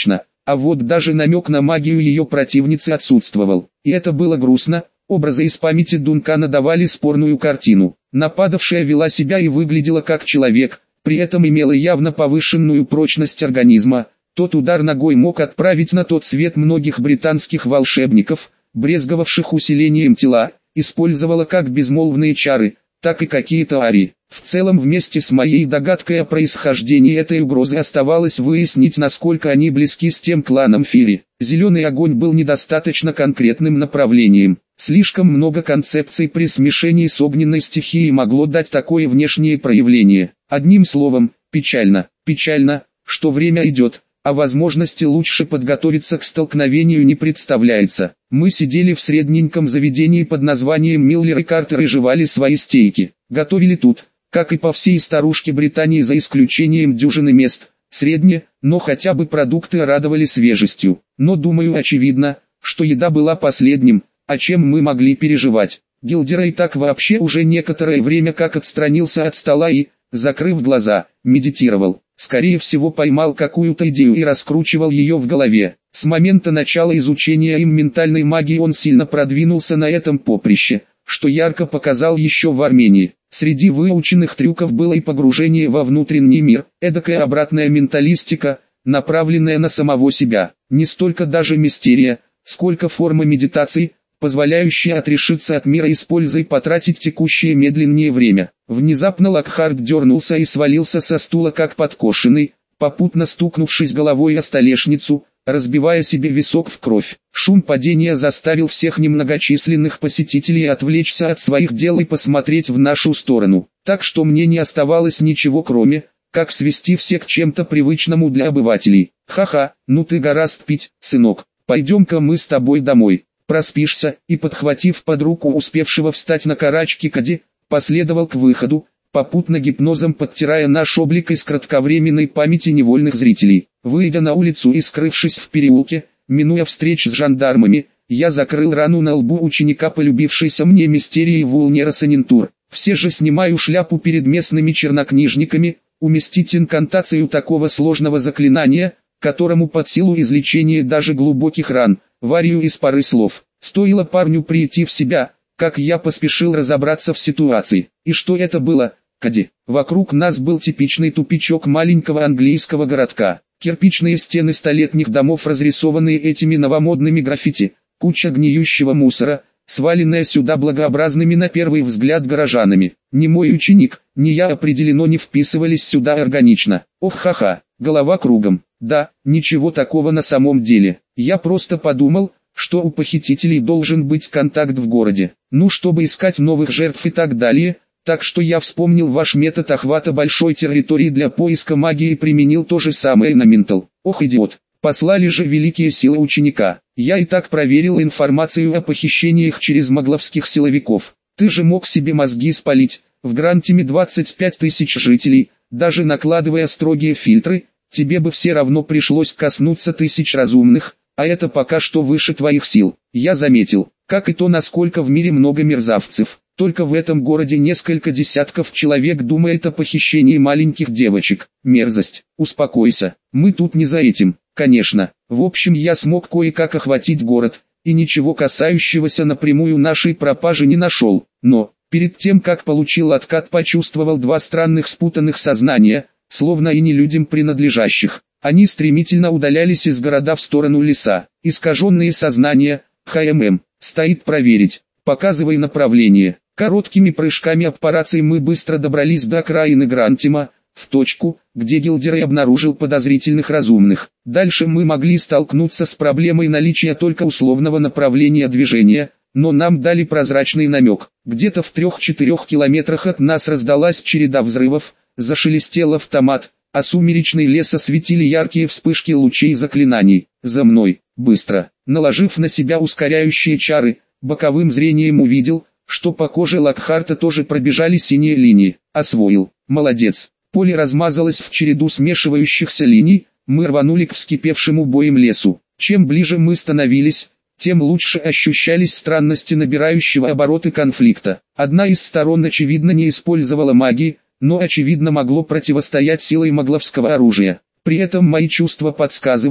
а вот даже намек на магию ее противницы отсутствовал. И это было грустно, образы из памяти Дункана давали спорную картину. Нападавшая вела себя и выглядела как человек, при этом имела явно повышенную прочность организма. Тот удар ногой мог отправить на тот свет многих британских волшебников, брезговавших усилением тела, использовала как безмолвные чары, так и какие-то ари. В целом вместе с моей догадкой о происхождении этой угрозы оставалось выяснить, насколько они близки с тем кланом Фири. Зеленый огонь был недостаточно конкретным направлением. Слишком много концепций при смешении с огненной стихией могло дать такое внешнее проявление. Одним словом, печально, печально, что время идет, а возможности лучше подготовиться к столкновению не представляется. Мы сидели в средненьком заведении под названием Миллер и Картер и жевали свои стейки. Готовили тут, как и по всей старушке Британии за исключением дюжины мест, средне, но хотя бы продукты радовали свежестью. Но думаю, очевидно, что еда была последним, о чем мы могли переживать. Гилдерей так вообще уже некоторое время как отстранился от стола и, закрыв глаза, медитировал. Скорее всего поймал какую-то идею и раскручивал ее в голове. С момента начала изучения им ментальной магии он сильно продвинулся на этом поприще, что ярко показал еще в Армении. Среди выученных трюков было и погружение во внутренний мир, эдакая обратная менталистика, направленная на самого себя. Не столько даже мистерия, сколько форма медитации, позволяющая отрешиться от мира и с пользой потратить текущее медленнее время. Внезапно Локхарт дернулся и свалился со стула как подкошенный, попутно стукнувшись головой о столешницу, разбивая себе висок в кровь. Шум падения заставил всех немногочисленных посетителей отвлечься от своих дел и посмотреть в нашу сторону. Так что мне не оставалось ничего кроме, как свести всех к чем-то привычному для обывателей. Ха-ха, ну ты гораст пить, сынок, пойдем-ка мы с тобой домой. Проспишься, и подхватив под руку успевшего встать на карачки Кади, последовал к выходу, попутно гипнозом подтирая наш облик из кратковременной памяти невольных зрителей. Выйдя на улицу и скрывшись в переулке, минуя встреч с жандармами, я закрыл рану на лбу ученика полюбившейся мне мистерии Вулнера Санинтур. Все же снимаю шляпу перед местными чернокнижниками, уместить инкантацию такого сложного заклинания, которому под силу излечения даже глубоких ран, варью из пары слов. Стоило парню прийти в себя, как я поспешил разобраться в ситуации. И что это было, Кади? Вокруг нас был типичный тупичок маленького английского городка. Кирпичные стены столетних домов, разрисованные этими новомодными граффити, куча гниющего мусора, сваленная сюда благообразными на первый взгляд горожанами. Ни мой ученик, ни я определенно не вписывались сюда органично. Ох, ха-ха, голова кругом. Да, ничего такого на самом деле. Я просто подумал, что у похитителей должен быть контакт в городе. Ну, чтобы искать новых жертв и так далее. Так что я вспомнил ваш метод охвата большой территории для поиска магии и применил то же самое на Ментал. Ох, идиот. Послали же великие силы ученика. Я и так проверил информацию о похищениях через магловских силовиков. Ты же мог себе мозги спалить. В Грантиме двадцать пять тысяч жителей, даже накладывая строгие фильтры, тебе бы все равно пришлось коснуться тысяч разумных, а это пока что выше твоих сил. Я заметил, как и то, насколько в мире много мерзавцев. Только в этом городе несколько десятков человек думает о похищении маленьких девочек. Мерзость. Успокойся, мы тут не за этим, конечно. В общем, я смог кое-как охватить город, и ничего касающегося напрямую нашей пропажи не нашел. Но, перед тем как получил откат, почувствовал два странных спутанных сознания, словно и не людям принадлежащих. Они стремительно удалялись из города в сторону леса. Искаженные сознания, ХММ, стоит проверить. Показывай направление. Короткими прыжками аппарации мы быстро добрались до окраины Грантима, в точку, где Гилдерей обнаружил подозрительных разумных. Дальше мы могли столкнуться с проблемой наличия только условного направления движения, но нам дали прозрачный намек. Где-то в трех-четырех километрах от нас раздалась череда взрывов, зашелестел автомат, а сумеречный лес осветили яркие вспышки лучей заклинаний. За мной, быстро. Наложив на себя ускоряющие чары, боковым зрением увидел, что по коже Локхарта тоже пробежали синие линии. Освоил. Молодец. Поле размазалось в череду смешивающихся линий, мы рванули к вскипевшему боем лесу. Чем ближе мы становились, тем лучше ощущались странности набирающего обороты конфликта. Одна из сторон очевидно не использовала магии, но очевидно могло противостоять силой магловского оружия. При этом мои чувства подсказывали,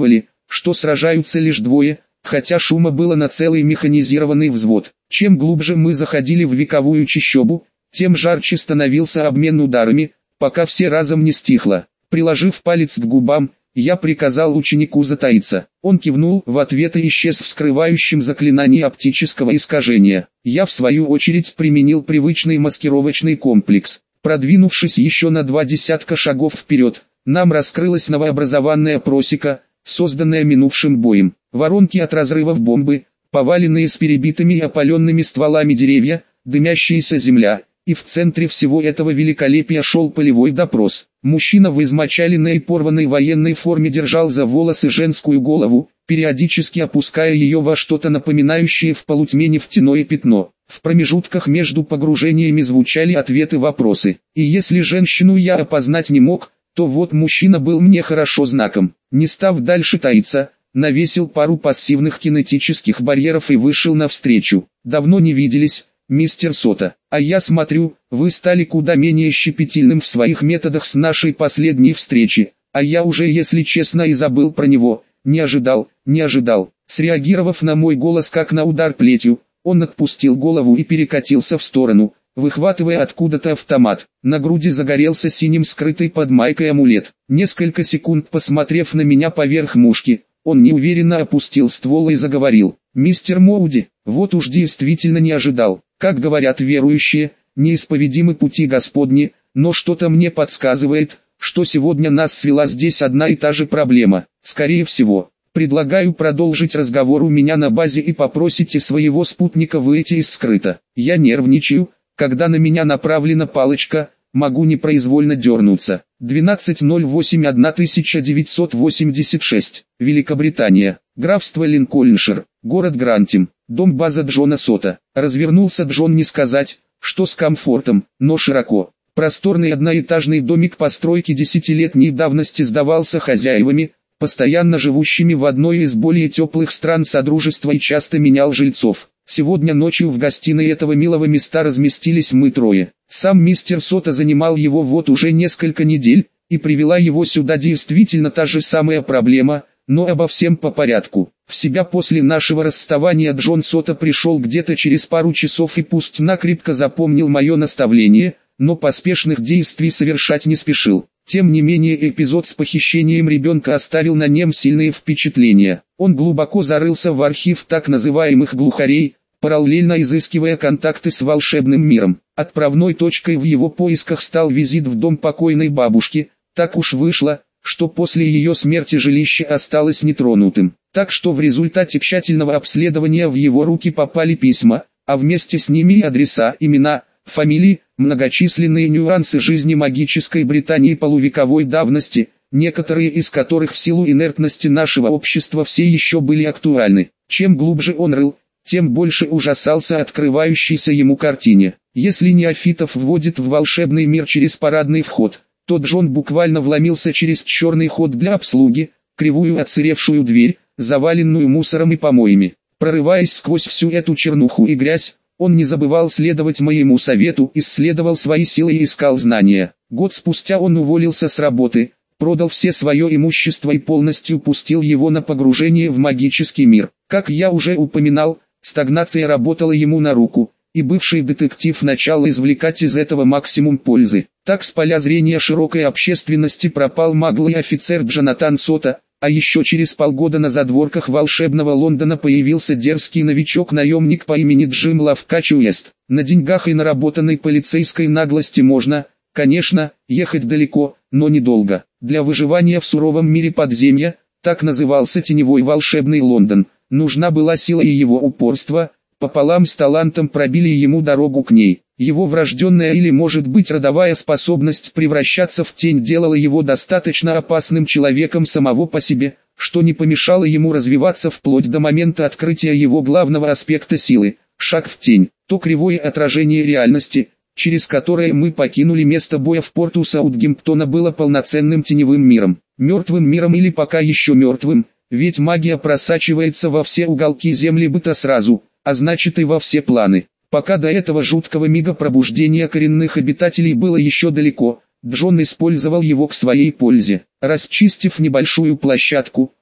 что сражаются лишь двое, хотя шума было на целый механизированный взвод. Чем глубже мы заходили в вековую чащобу, тем жарче становился обмен ударами, пока все разом не стихло. Приложив палец к губам, я приказал ученику затаиться. Он кивнул в ответ и исчез в скрывающем заклинании оптического искажения. Я в свою очередь применил привычный маскировочный комплекс. Продвинувшись еще на два десятка шагов вперед, нам раскрылась новообразованная просека, созданная минувшим боем. Воронки от разрывов бомбы, поваленные с перебитыми и опаленными стволами деревья, дымящаяся земля, и в центре всего этого великолепия шел полевой допрос. Мужчина в измочаленной и порванной военной форме держал за волосы женскую голову, периодически опуская ее во что-то напоминающее в полутьме нефтяное пятно. В промежутках между погружениями звучали ответы-вопросы. И если женщину я опознать не мог, то вот мужчина был мне хорошо знаком. Не став дальше таиться, навесил пару пассивных кинетических барьеров и вышел навстречу. Давно не виделись, мистер Сота. А я смотрю, вы стали куда менее щепетильным в своих методах с нашей последней встречи. А я уже, если честно, и забыл про него. Не ожидал, не ожидал. Среагировав на мой голос как на удар плетью, он отпустил голову и перекатился в сторону, выхватывая откуда-то автомат. На груди загорелся синим скрытый под майкой амулет. Несколько секунд посмотрев на меня поверх мушки, он неуверенно опустил ствол и заговорил. «Мистер Моуди, вот уж действительно не ожидал. Как говорят верующие, неисповедимы пути Господни, но что-то мне подсказывает, что сегодня нас свела здесь одна и та же проблема. Скорее всего, предлагаю продолжить разговор у меня на базе и попросите своего спутника выйти из скрыта. Я нервничаю, когда на меня направлена палочка, могу непроизвольно дернуться». двенадцать ноль восемь тысяча девятьсот восемьдесят шесть. Великобритания. Графство Линкольншир. Город Грантим. Дом-база Джона Сота. Развернулся Джон не сказать, что с комфортом, но широко. Просторный одноэтажный домик постройки десятилетней давности сдавался хозяевами, постоянно живущими в одной из более теплых стран Содружества, и часто менял жильцов. Сегодня ночью в гостиной этого милого места разместились мы трое. Сам мистер Сота занимал его вот уже несколько недель, и привела его сюда действительно та же самая проблема, но обо всем по порядку. В себя после нашего расставания Джон Сота пришел где-то через пару часов и пусть накрепко запомнил мое наставление, но поспешных действий совершать не спешил. Тем не менее, эпизод с похищением ребенка оставил на нем сильные впечатления. Он глубоко зарылся в архив так называемых глухарей, параллельно изыскивая контакты с волшебным миром. Отправной точкой в его поисках стал визит в дом покойной бабушки. Так уж вышло, что после ее смерти жилище осталось нетронутым. Так что в результате тщательного обследования в его руки попали письма, а вместе с ними и адреса, имена, фамилии, многочисленные нюансы жизни магической Британии полувековой давности, некоторые из которых в силу инертности нашего общества все еще были актуальны. Чем глубже он рыл, тем больше ужасался открывающейся ему картине. Если неофитов вводит в волшебный мир через парадный вход, то Джон буквально вломился через черный ход для обслуги, кривую отсыревшую дверь, заваленную мусором и помоями. Прорываясь сквозь всю эту чернуху и грязь, он не забывал следовать моему совету, исследовал свои силы и искал знания. Год спустя он уволился с работы, продал все свое имущество и полностью пустил его на погружение в магический мир. Как я уже упоминал, стагнация работала ему на руку, и бывший детектив начал извлекать из этого максимум пользы. Так с поля зрения широкой общественности пропал маглый офицер Джонатан Сота, а еще через полгода на задворках волшебного Лондона появился дерзкий новичок-наемник по имени Джим Лавкач Уэст. На деньгах и наработанной полицейской наглости можно, конечно, ехать далеко, но недолго. Для выживания в суровом мире подземья, так назывался теневой волшебный Лондон, нужна была сила, и его упорство, пополам с талантом, пробили ему дорогу к ней. Его врожденная или, может быть, родовая способность превращаться в тень делала его достаточно опасным человеком самого по себе, что не помешало ему развиваться вплоть до момента открытия его главного аспекта силы – шаг в тень, то кривое отражение реальности, через которое мы покинули место боя в порту Саутгемптона, было полноценным теневым миром. Мертвым миром или пока еще мертвым, ведь магия просачивается во все уголки земли быта сразу, а значит и во все планы. Пока до этого жуткого мига пробуждения коренных обитателей было еще далеко, Джон использовал его к своей пользе. Расчистив небольшую площадку,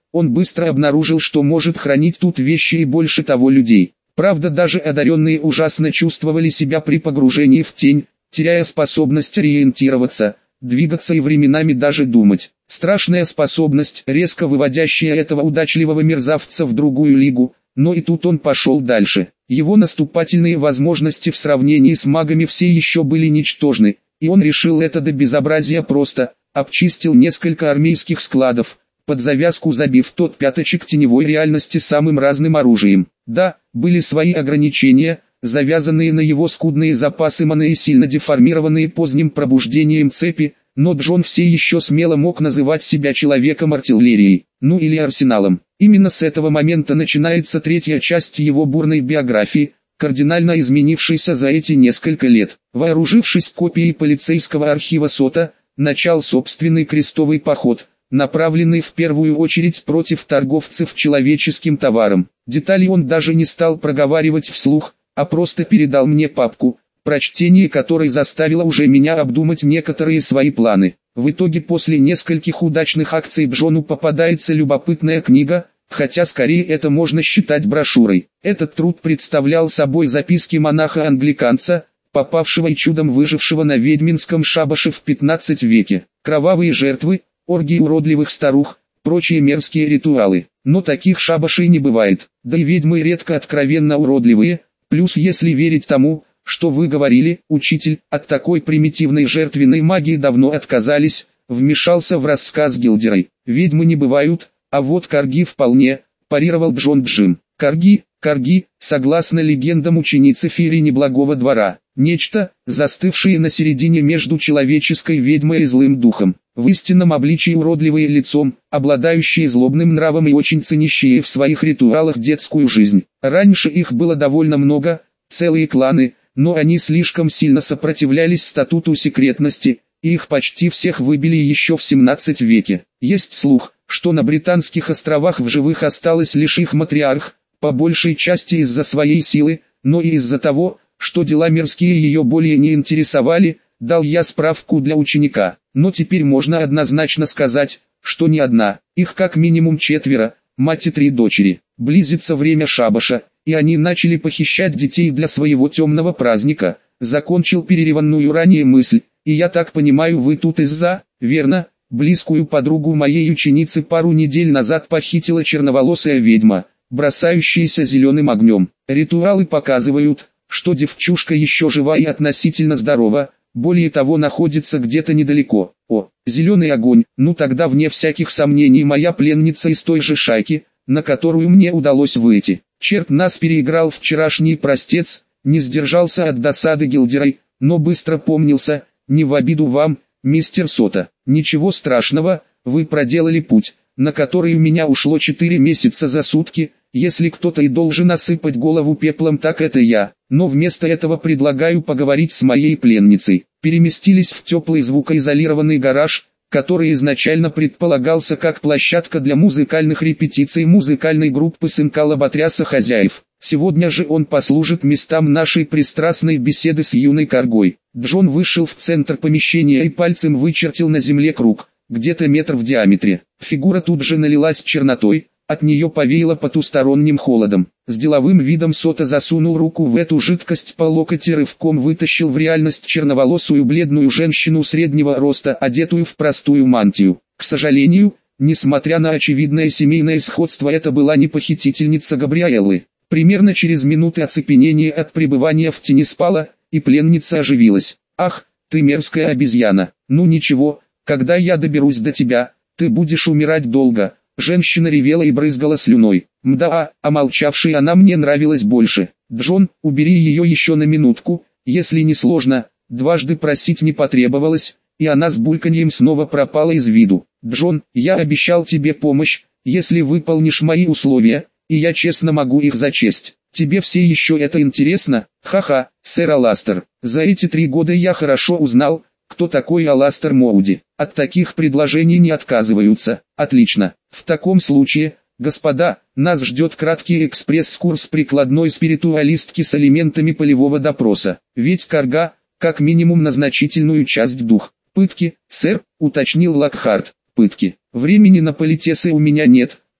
он быстро обнаружил, что может хранить тут вещи и больше того людей. Правда, даже одаренные ужасно чувствовали себя при погружении в тень, теряя способность ориентироваться, двигаться и временами даже думать. Страшная способность, резко выводящая этого удачливого мерзавца в другую лигу, но и тут он пошел дальше. Его наступательные возможности в сравнении с магами все еще были ничтожны, и он решил это до безобразия просто, обчистил несколько армейских складов, под завязку забив тот пяточек теневой реальности самым разным оружием. Да, были свои ограничения, завязанные на его скудные запасы маны и сильно деформированные поздним пробуждением цепи, но Джон все еще смело мог называть себя человеком-артиллерией, ну или арсеналом. Именно с этого момента начинается третья часть его бурной биографии, кардинально изменившейся за эти несколько лет. Вооружившись копией полицейского архива Сота, начал собственный крестовый поход, направленный в первую очередь против торговцев человеческим товаром. Детали он даже не стал проговаривать вслух, а просто передал мне папку, прочтение которой заставило уже меня обдумать некоторые свои планы. В итоге после нескольких удачных акций Джону попадается любопытная книга, хотя скорее это можно считать брошюрой. Этот труд представлял собой записки монаха-англиканца, попавшего и чудом выжившего на ведьминском шабаше в пятнадцатом веке. Кровавые жертвы, оргии уродливых старух, прочие мерзкие ритуалы. Но таких шабашей не бывает, да и ведьмы редко откровенно уродливые, плюс если верить тому, что вы говорили, учитель, от такой примитивной жертвенной магии давно отказались, вмешался в рассказ Гилдерой. Ведьмы не бывают, а вот корги вполне, парировал Джон Джим. Корги, корги, согласно легендам ученицы Фири неблагого двора, нечто, застывшее на середине между человеческой ведьмой и злым духом, в истинном обличии уродливые лицом, обладающие злобным нравом и очень ценящие в своих ритуалах детскую жизнь. Раньше их было довольно много, целые кланы, но они слишком сильно сопротивлялись статуту секретности, и их почти всех выбили еще в семнадцатом веке. Есть слух, что на Британских островах в живых осталась лишь их матриарх, по большей части из-за своей силы, но и из-за того, что дела мирские ее более не интересовали, дал я справку для ученика. Но теперь можно однозначно сказать, что не одна, их как минимум четверо, мать и три дочери. Близится время шабаша, и они начали похищать детей для своего темного праздника. Закончил перереванную ранее мысль, и я так понимаю, вы тут из-за, верно? Близкую подругу моей ученицы пару недель назад похитила черноволосая ведьма, бросающаяся зеленым огнем. Ритуалы показывают, что девчушка еще жива и относительно здорова, более того находится где-то недалеко. О, зеленый огонь, ну тогда вне всяких сомнений моя пленница из той же шайки, на которую мне удалось выйти. Черт нас переиграл вчерашний простец, не сдержался от досады Гилдерой, но быстро помнился, не в обиду вам, мистер Сота. Ничего страшного, вы проделали путь, на который у меня ушло четыре месяца за сутки. Если кто-то и должен осыпать голову пеплом, так это я. Но вместо этого предлагаю поговорить с моей пленницей. Переместились в теплый звукоизолированный гараж, который изначально предполагался как площадка для музыкальных репетиций музыкальной группы сынка Лоботряса хозяев. Сегодня же он послужит местам нашей пристрастной беседы с юной коргой. Джон вышел в центр помещения и пальцем вычертил на земле круг, где-то метр в диаметре. Фигура тут же налилась чернотой, от нее повеяло потусторонним холодом. С деловым видом Сота засунул руку в эту жидкость по локоть и рывком вытащил в реальность черноволосую бледную женщину среднего роста, одетую в простую мантию. К сожалению, несмотря на очевидное семейное сходство, это была не похитительница Габриэллы. Примерно через минуты оцепенение от пребывания в тени спало, и пленница оживилась. «Ах, ты мерзкая обезьяна, ну ничего, когда я доберусь до тебя, ты будешь умирать долго». Женщина ревела и брызгала слюной. Мда, а молчавшей она мне нравилась больше. «Джон, убери ее еще на минутку, если не сложно». Дважды просить не потребовалось, и она с бульканьем снова пропала из виду. «Джон, я обещал тебе помощь, если выполнишь мои условия, и я честно могу их зачесть. Тебе все еще это интересно?» «Ха-ха, сэр Аластер, за эти три года я хорошо узнал, кто такой Аластер Моуди. От таких предложений не отказываются». «Отлично. В таком случае, господа, нас ждет краткий экспресс-курс прикладной спиритуалистки с элементами полевого допроса. Ведь карга, как минимум на значительную часть дух. Пытки, сэр», уточнил Локхарт. «Пытки. Времени на политесы у меня нет,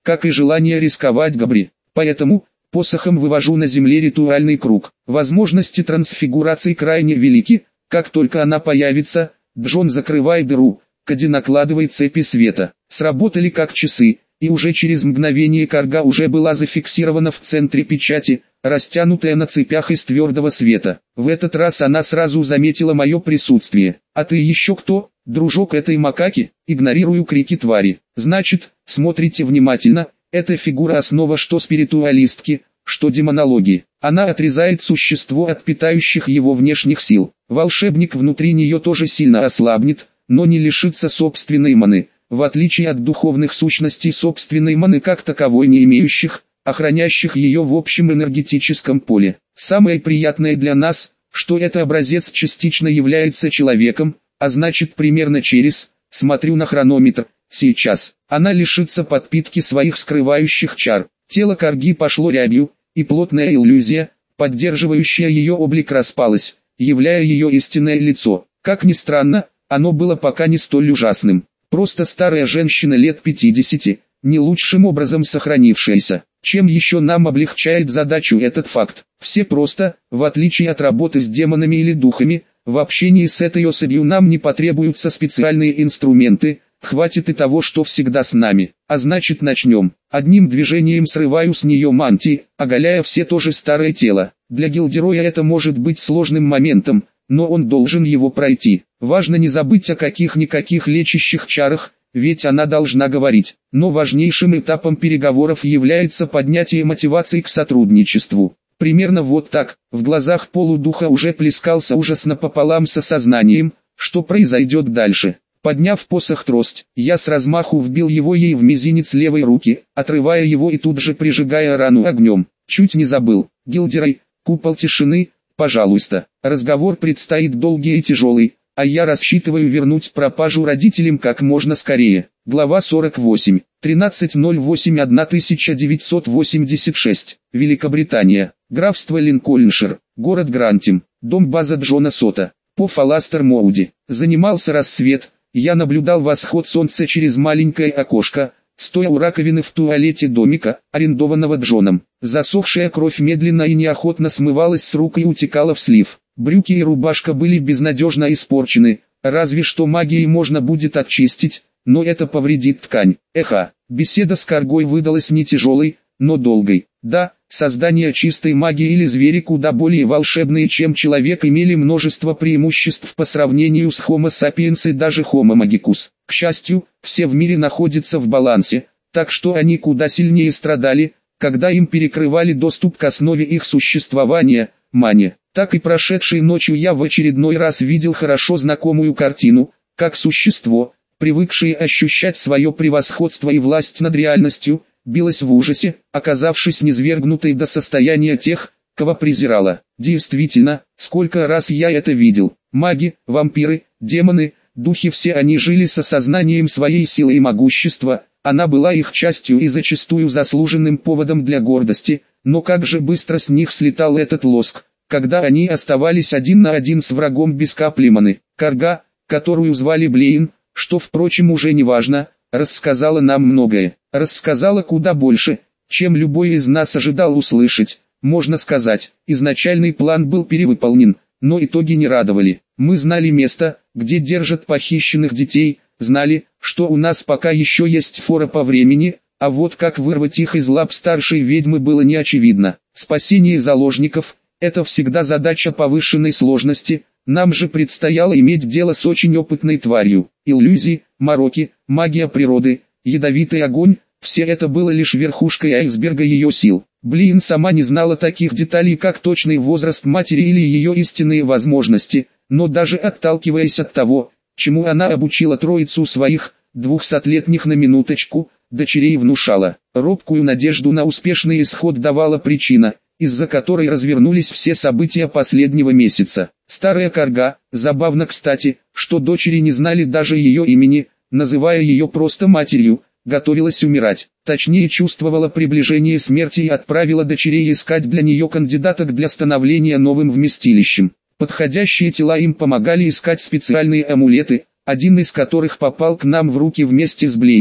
как и желание рисковать Габри. Поэтому, посохом вывожу на земле ритуальный круг. Возможности трансфигурации крайне велики, как только она появится, Джон закрывает дыру, Кади накладывает цепи света. Сработали как часы, и уже через мгновение карга уже была зафиксирована в центре печати, растянутая на цепях из твердого света. В этот раз она сразу заметила мое присутствие. «А ты еще кто, дружок этой макаки?» Игнорирую крики твари. «Значит, смотрите внимательно, эта фигура основа что спиритуалистки, что демонологии. Она отрезает существо от питающих его внешних сил. Волшебник внутри нее тоже сильно ослабнет, но не лишится собственной маны, в отличие от духовных сущностей собственной маны как таковой не имеющих, охраняющих ее в общем энергетическом поле. Самое приятное для нас, что этот образец частично является человеком, а значит примерно через, смотрю на хронометр, сейчас, она лишится подпитки своих скрывающих чар. Тело карги пошло рябью, и плотная иллюзия, поддерживающая ее облик, распалась, являя ее истинное лицо. Как ни странно, оно было пока не столь ужасным. Просто старая женщина лет пятидесяти, не лучшим образом сохранившаяся. Чем еще нам облегчает задачу этот факт? Все просто, в отличие от работы с демонами или духами, в общении с этой особью нам не потребуются специальные инструменты, хватит и того, что всегда с нами. А значит, начнем. Одним движением срываю с нее мантии, оголяя все то же старое тело. Для гильдероя это может быть сложным моментом, но он должен его пройти. Важно не забыть о каких-никаких лечащих чарах, ведь она должна говорить. Но важнейшим этапом переговоров является поднятие мотивации к сотрудничеству. Примерно вот так, в глазах полудуха уже плескался ужас напополам с осознанием, что произойдет дальше. Подняв посох трость, я с размаху вбил его ей в мизинец левой руки, отрывая его и тут же прижигая рану огнем. Чуть не забыл. Гильдерой, купол тишины, пожалуйста. Разговор предстоит долгий и тяжелый, а я рассчитываю вернуть пропажу родителям как можно скорее. Глава сорок восемь. тринадцатое ноль восемь тысяча девятьсот восемьдесят шесть. Великобритания. Графство Линкольншир. Город Грантим. Дом-база Джона Сота. По Фаластер Моуди. Занимался рассвет. Я наблюдал восход солнца через маленькое окошко, стоя у раковины в туалете домика, арендованного Джоном. Засохшая кровь медленно и неохотно смывалась с рук и утекала в слив. Брюки и рубашка были безнадежно испорчены, разве что магией можно будет очистить, но это повредит ткань. Эха, беседа с Каргой выдалась не тяжелой, но долгой. Да, создания чистой магии или звери куда более волшебные, чем человек, имели множество преимуществ по сравнению с Homo sapiens и даже Homo magicus. К счастью, все в мире находятся в балансе, так что они куда сильнее страдали, когда им перекрывали доступ к основе их существования – мане. Так и прошедшей ночью я в очередной раз видел хорошо знакомую картину, как существо, привыкшее ощущать свое превосходство и власть над реальностью, билось в ужасе, оказавшись низвергнутой до состояния тех, кого презирала. Действительно, сколько раз я это видел. Маги, вампиры, демоны, духи, все они жили с осознанием своей силы и могущества, она была их частью и зачастую заслуженным поводом для гордости, но как же быстро с них слетал этот лоск, когда они оставались один на один с врагом без капли маны. Карга, которую звали Блейн, что впрочем уже не важно, рассказала нам многое. Рассказала куда больше, чем любой из нас ожидал услышать. Можно сказать, изначальный план был перевыполнен, но итоги не радовали. Мы знали место, где держат похищенных детей, знали, что у нас пока еще есть фора по времени, а вот как вырвать их из лап старшей ведьмы было не очевидно. Спасение заложников – это всегда задача повышенной сложности, нам же предстояло иметь дело с очень опытной тварью. Иллюзии, мороки, магия природы, ядовитый огонь – все это было лишь верхушкой айсберга ее сил. Блин сама не знала таких деталей, как точный возраст матери или ее истинные возможности, но даже отталкиваясь от того, чему она обучила троицу своих, двухсотлетних на минуточку, дочерей внушала. Робкую надежду на успешный исход давала причина, из-за которой развернулись все события последнего месяца. Старая Карга, забавно кстати, что дочери не знали даже ее имени, называя ее просто матерью, готовилась умирать. Точнее чувствовала приближение смерти и отправила дочерей искать для нее кандидаток для становления новым вместилищем. Подходящие тела им помогали искать специальные амулеты, один из которых попал к нам в руки вместе с Блейн.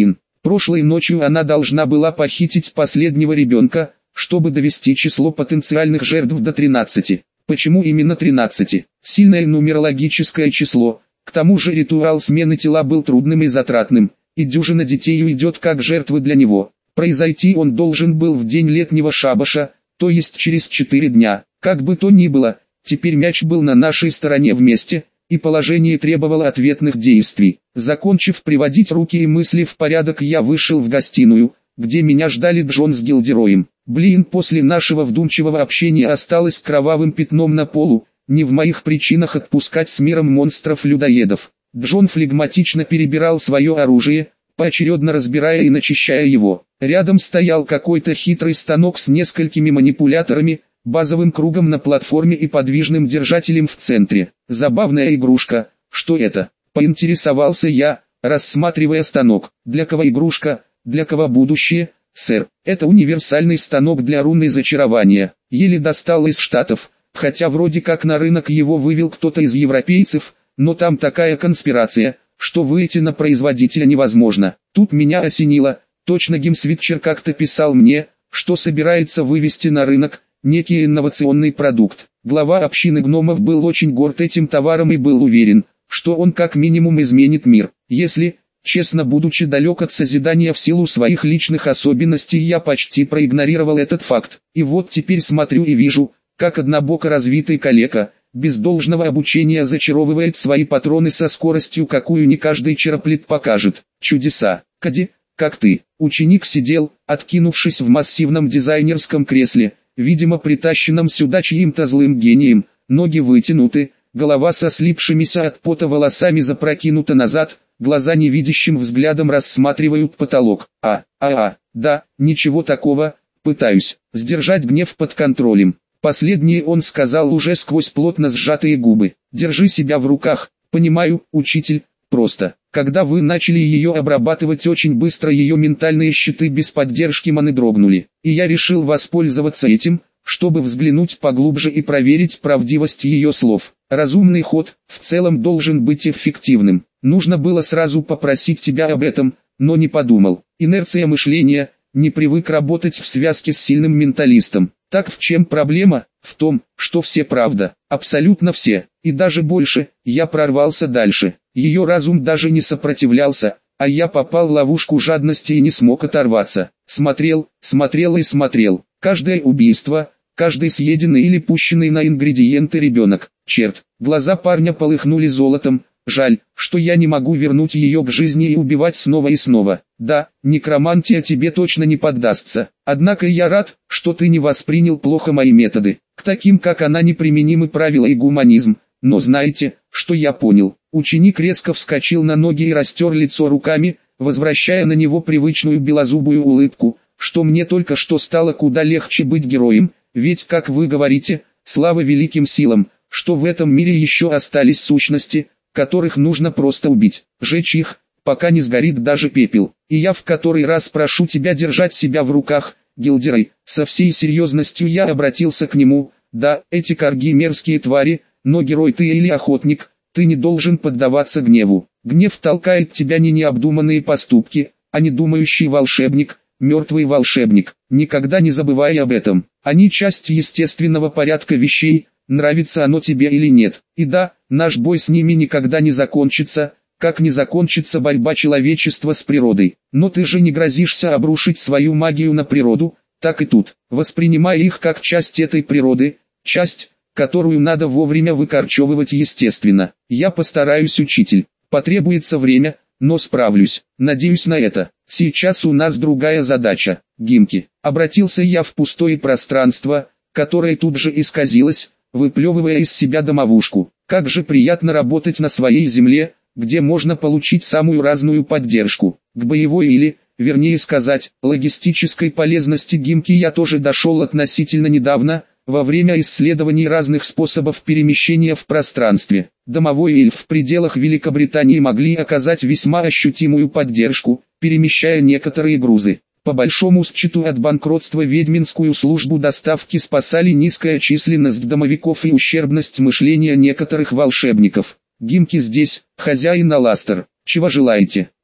Прошлой ночью она должна была похитить последнего ребенка, чтобы довести число потенциальных жертв до тринадцати. Почему именно тринадцати? Сильное нумерологическое число. К тому же ритуал смены тела был трудным и затратным, и дюжина детей уйдет как жертвы для него. Произойти он должен был в день летнего шабаша, то есть через четыре дня. Как бы то ни было, теперь мяч был на нашей стороне вместе, и положение требовало ответных действий. Закончив приводить руки и мысли в порядок, я вышел в гостиную, где меня ждали Джон с Гилдероем. Блин, после нашего вдумчивого общения осталось кровавым пятном на полу, не в моих причинах отпускать с миром монстров-людоедов. Джон флегматично перебирал свое оружие, поочередно разбирая и начищая его. Рядом стоял какой-то хитрый станок с несколькими манипуляторами, базовым кругом на платформе и подвижным держателем в центре. Забавная игрушка. Что это? Поинтересовался я, рассматривая станок. Для кого игрушка, для кого будущее, сэр? Это универсальный станок для руны зачарования. Еле достал из Штатов, хотя вроде как на рынок его вывел кто-то из европейцев, но там такая конспирация, что выйти на производителя невозможно. Тут меня осенило, точно Гимсвитчер как-то писал мне, что собирается вывести на рынок некий инновационный продукт. Глава общины гномов был очень горд этим товаром и был уверен, что он как минимум изменит мир. Если, честно, будучи далек от созидания в силу своих личных особенностей, я почти проигнорировал этот факт. И вот теперь смотрю и вижу, как однобоко развитый калека, без должного обучения зачаровывает свои патроны со скоростью, какую не каждый чероплет покажет. Чудеса. Кади, как ты? Ученик сидел, откинувшись в массивном дизайнерском кресле, видимо притащенном сюда чьим-то злым гением, ноги вытянуты, голова со слипшимися от пота волосами запрокинута назад, глаза невидящим взглядом рассматривают потолок. А, а, а, да, ничего такого, пытаюсь сдержать гнев под контролем. Последнее он сказал уже сквозь плотно сжатые губы. Держи себя в руках, понимаю, учитель, просто. Когда вы начали ее обрабатывать очень быстро, ее ментальные щиты без поддержки маны дрогнули. И я решил воспользоваться этим, чтобы взглянуть поглубже и проверить правдивость ее слов. Разумный ход, в целом должен быть эффективным. Нужно было сразу попросить тебя об этом, но не подумал. Инерция мышления, не привык работать в связке с сильным менталистом. Так в чем проблема? В том, что все правда, абсолютно все, и даже больше. Я прорвался дальше. Ее разум даже не сопротивлялся, а я попал в ловушку жадности и не смог оторваться. Смотрел, смотрел и смотрел. Каждое убийство, каждый съеденный или пущенный на ингредиенты ребенок. Черт, глаза парня полыхнули золотом. Жаль, что я не могу вернуть ее к жизни и убивать снова и снова. Да, некромантия тебе точно не поддастся. Однако я рад, что ты не воспринял плохо мои методы. К таким, как она, неприменимы правила и гуманизм. Но знаете, что я понял? Ученик резко вскочил на ноги и растер лицо руками, возвращая на него привычную белозубую улыбку, что мне только что стало куда легче быть героем, ведь, как вы говорите, слава великим силам, что в этом мире еще остались сущности, которых нужно просто убить, сжечь их, пока не сгорит даже пепел. И я в который раз прошу тебя держать себя в руках, Гилдерой. Со всей серьезностью я обратился к нему. Да, эти карги мерзкие твари, но герой ты или охотник, ты не должен поддаваться гневу. Гнев толкает тебя не необдуманные поступки, а не думающий волшебник, мертвый волшебник. Никогда не забывай об этом. Они часть естественного порядка вещей, нравится оно тебе или нет. И да, наш бой с ними никогда не закончится, как не закончится борьба человечества с природой. Но ты же не грозишься обрушить свою магию на природу, так и тут. Воспринимай их как часть этой природы, часть, которую надо вовремя выкорчевывать естественно. Я постараюсь, учитель. Потребуется время, но справлюсь. Надеюсь на это. Сейчас у нас другая задача. Гимки. Обратился я в пустое пространство, которое тут же исказилось, выплевывая из себя домовушку. Как же приятно работать на своей земле, где можно получить самую разную поддержку. К боевой или, вернее сказать, логистической полезности Гимки я тоже дошел относительно недавно, во время исследований разных способов перемещения в пространстве. Домовой эльф в пределах Великобритании могли оказать весьма ощутимую поддержку, перемещая некоторые грузы. По большому счету от банкротства ведьминскую службу доставки спасали низкая численность домовиков и ущербность мышления некоторых волшебников. Гимки здесь, хозяин Аластер. Чего желаете?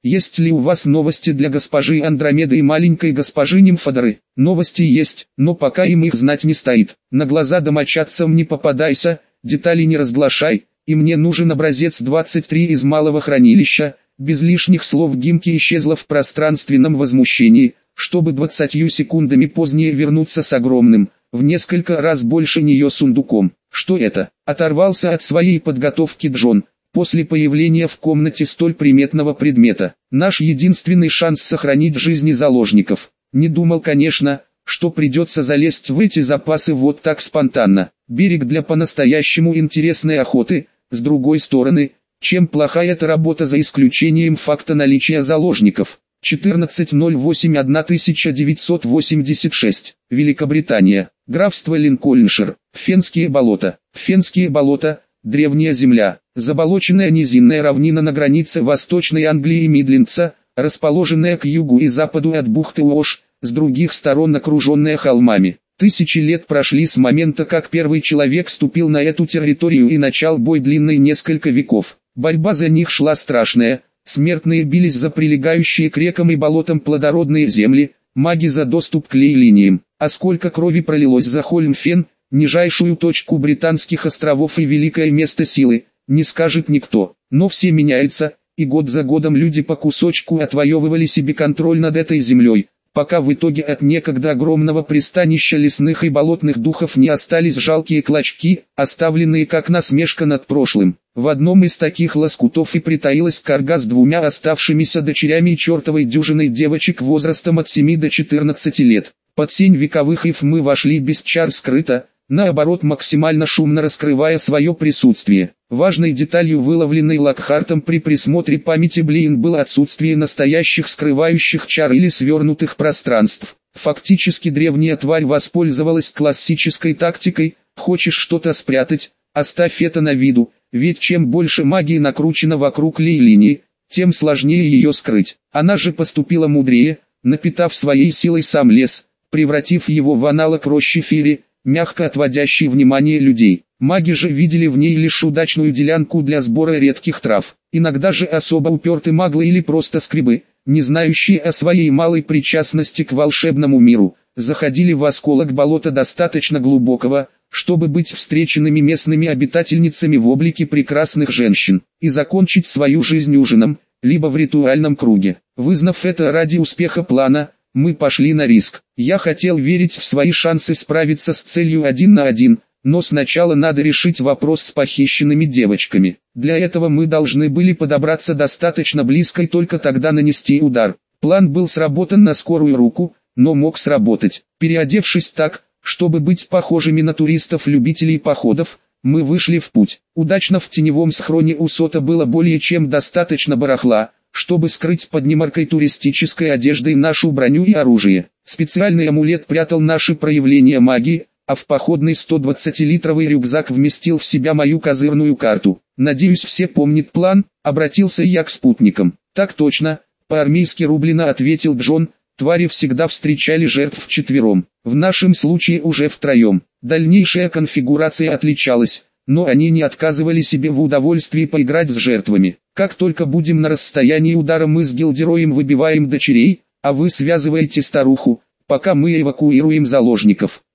Есть ли у вас новости для госпожи Андромеды и маленькой госпожи Нимфодоры? Новости есть, но пока им их знать не стоит. На глаза домочадцам не попадайся, детали не разглашай, и мне нужен образец двадцать три из малого хранилища. Без лишних слов Гимки исчезла в пространственном возмущении, чтобы двадцатью секундами позднее вернуться с огромным, в несколько раз больше нее сундуком. Что это? Оторвался от своей подготовки Джон, после появления в комнате столь приметного предмета. Наш единственный шанс сохранить жизни заложников. Не думал, конечно, что придется залезть в эти запасы вот так спонтанно. Берег для по-настоящему интересной охоты, с другой стороны, чем плохая эта работа за исключением факта наличия заложников. четырнадцатое ноль восемь тысяча девятьсот восемьдесят шесть. Великобритания. Графство Линкольншир. Фенские болота. Фенские болота. Древняя земля. Заболоченная низинная равнина на границе Восточной Англии и Мидлендса, расположенная к югу и западу от бухты Уош, с других сторон окруженная холмами. Тысячи лет прошли с момента, как первый человек ступил на эту территорию и начал бой длинный несколько веков. Борьба за них шла страшная. Смертные бились за прилегающие к рекам и болотам плодородные земли, маги за доступ к лей-линиям. А сколько крови пролилось за Хольмфен, нижайшую точку британских островов и великое место силы, не скажет никто. Но все меняется, и год за годом люди по кусочку отвоевывали себе контроль над этой землей, пока в итоге от некогда огромного пристанища лесных и болотных духов не остались жалкие клочки, оставленные как насмешка над прошлым. В одном из таких лоскутов и притаилась карга с двумя оставшимися дочерями и чертовой дюжиной девочек возрастом от семи до четырнадцати лет. Под сень вековых ив мы вошли без чар скрыто, наоборот максимально шумно раскрывая свое присутствие. Важной деталью, выловленной Локхартом при присмотре памяти Блин, было отсутствие настоящих скрывающих чар или свернутых пространств. Фактически древняя тварь воспользовалась классической тактикой: хочешь что-то спрятать, оставь это на виду, ведь чем больше магии накручено вокруг лей-линии, тем сложнее ее скрыть. Она же поступила мудрее, напитав своей силой сам лес, превратив его в аналог рощи Фири, мягко отводящий внимание людей. Маги же видели в ней лишь удачную делянку для сбора редких трав. Иногда же особо упертые маглы или просто скребы, не знающие о своей малой причастности к волшебному миру, заходили в осколок болота достаточно глубокого, чтобы быть встреченными местными обитательницами в облике прекрасных женщин, и закончить свою жизнь ужином, либо в ритуальном круге. Вызнав это ради успеха плана, мы пошли на риск. Я хотел верить в свои шансы справиться с целью один на один, но сначала надо решить вопрос с похищенными девочками. Для этого мы должны были подобраться достаточно близко и только тогда нанести удар. План был сработан на скорую руку, но мог сработать. Переодевшись так, чтобы быть похожими на туристов-любителей походов, мы вышли в путь. Удачно в теневом схроне у Сота было более чем достаточно барахла, чтобы скрыть под немаркой туристической одеждой нашу броню и оружие. Специальный амулет прятал наши проявления магии, а в походный сто двадцатилитровый рюкзак вместил в себя мою козырную карту. «Надеюсь, все помнят план», — обратился я к спутникам. «Так точно», — по-армейски рублено ответил Джон. «Твари всегда встречали жертв вчетвером, в нашем случае уже втроем». Дальнейшая конфигурация отличалась, но они не отказывали себе в удовольствии поиграть с жертвами. «Как только будем на расстоянии удара, мы с Гилдероем выбиваем дочерей, а вы связываете старуху, пока мы эвакуируем заложников».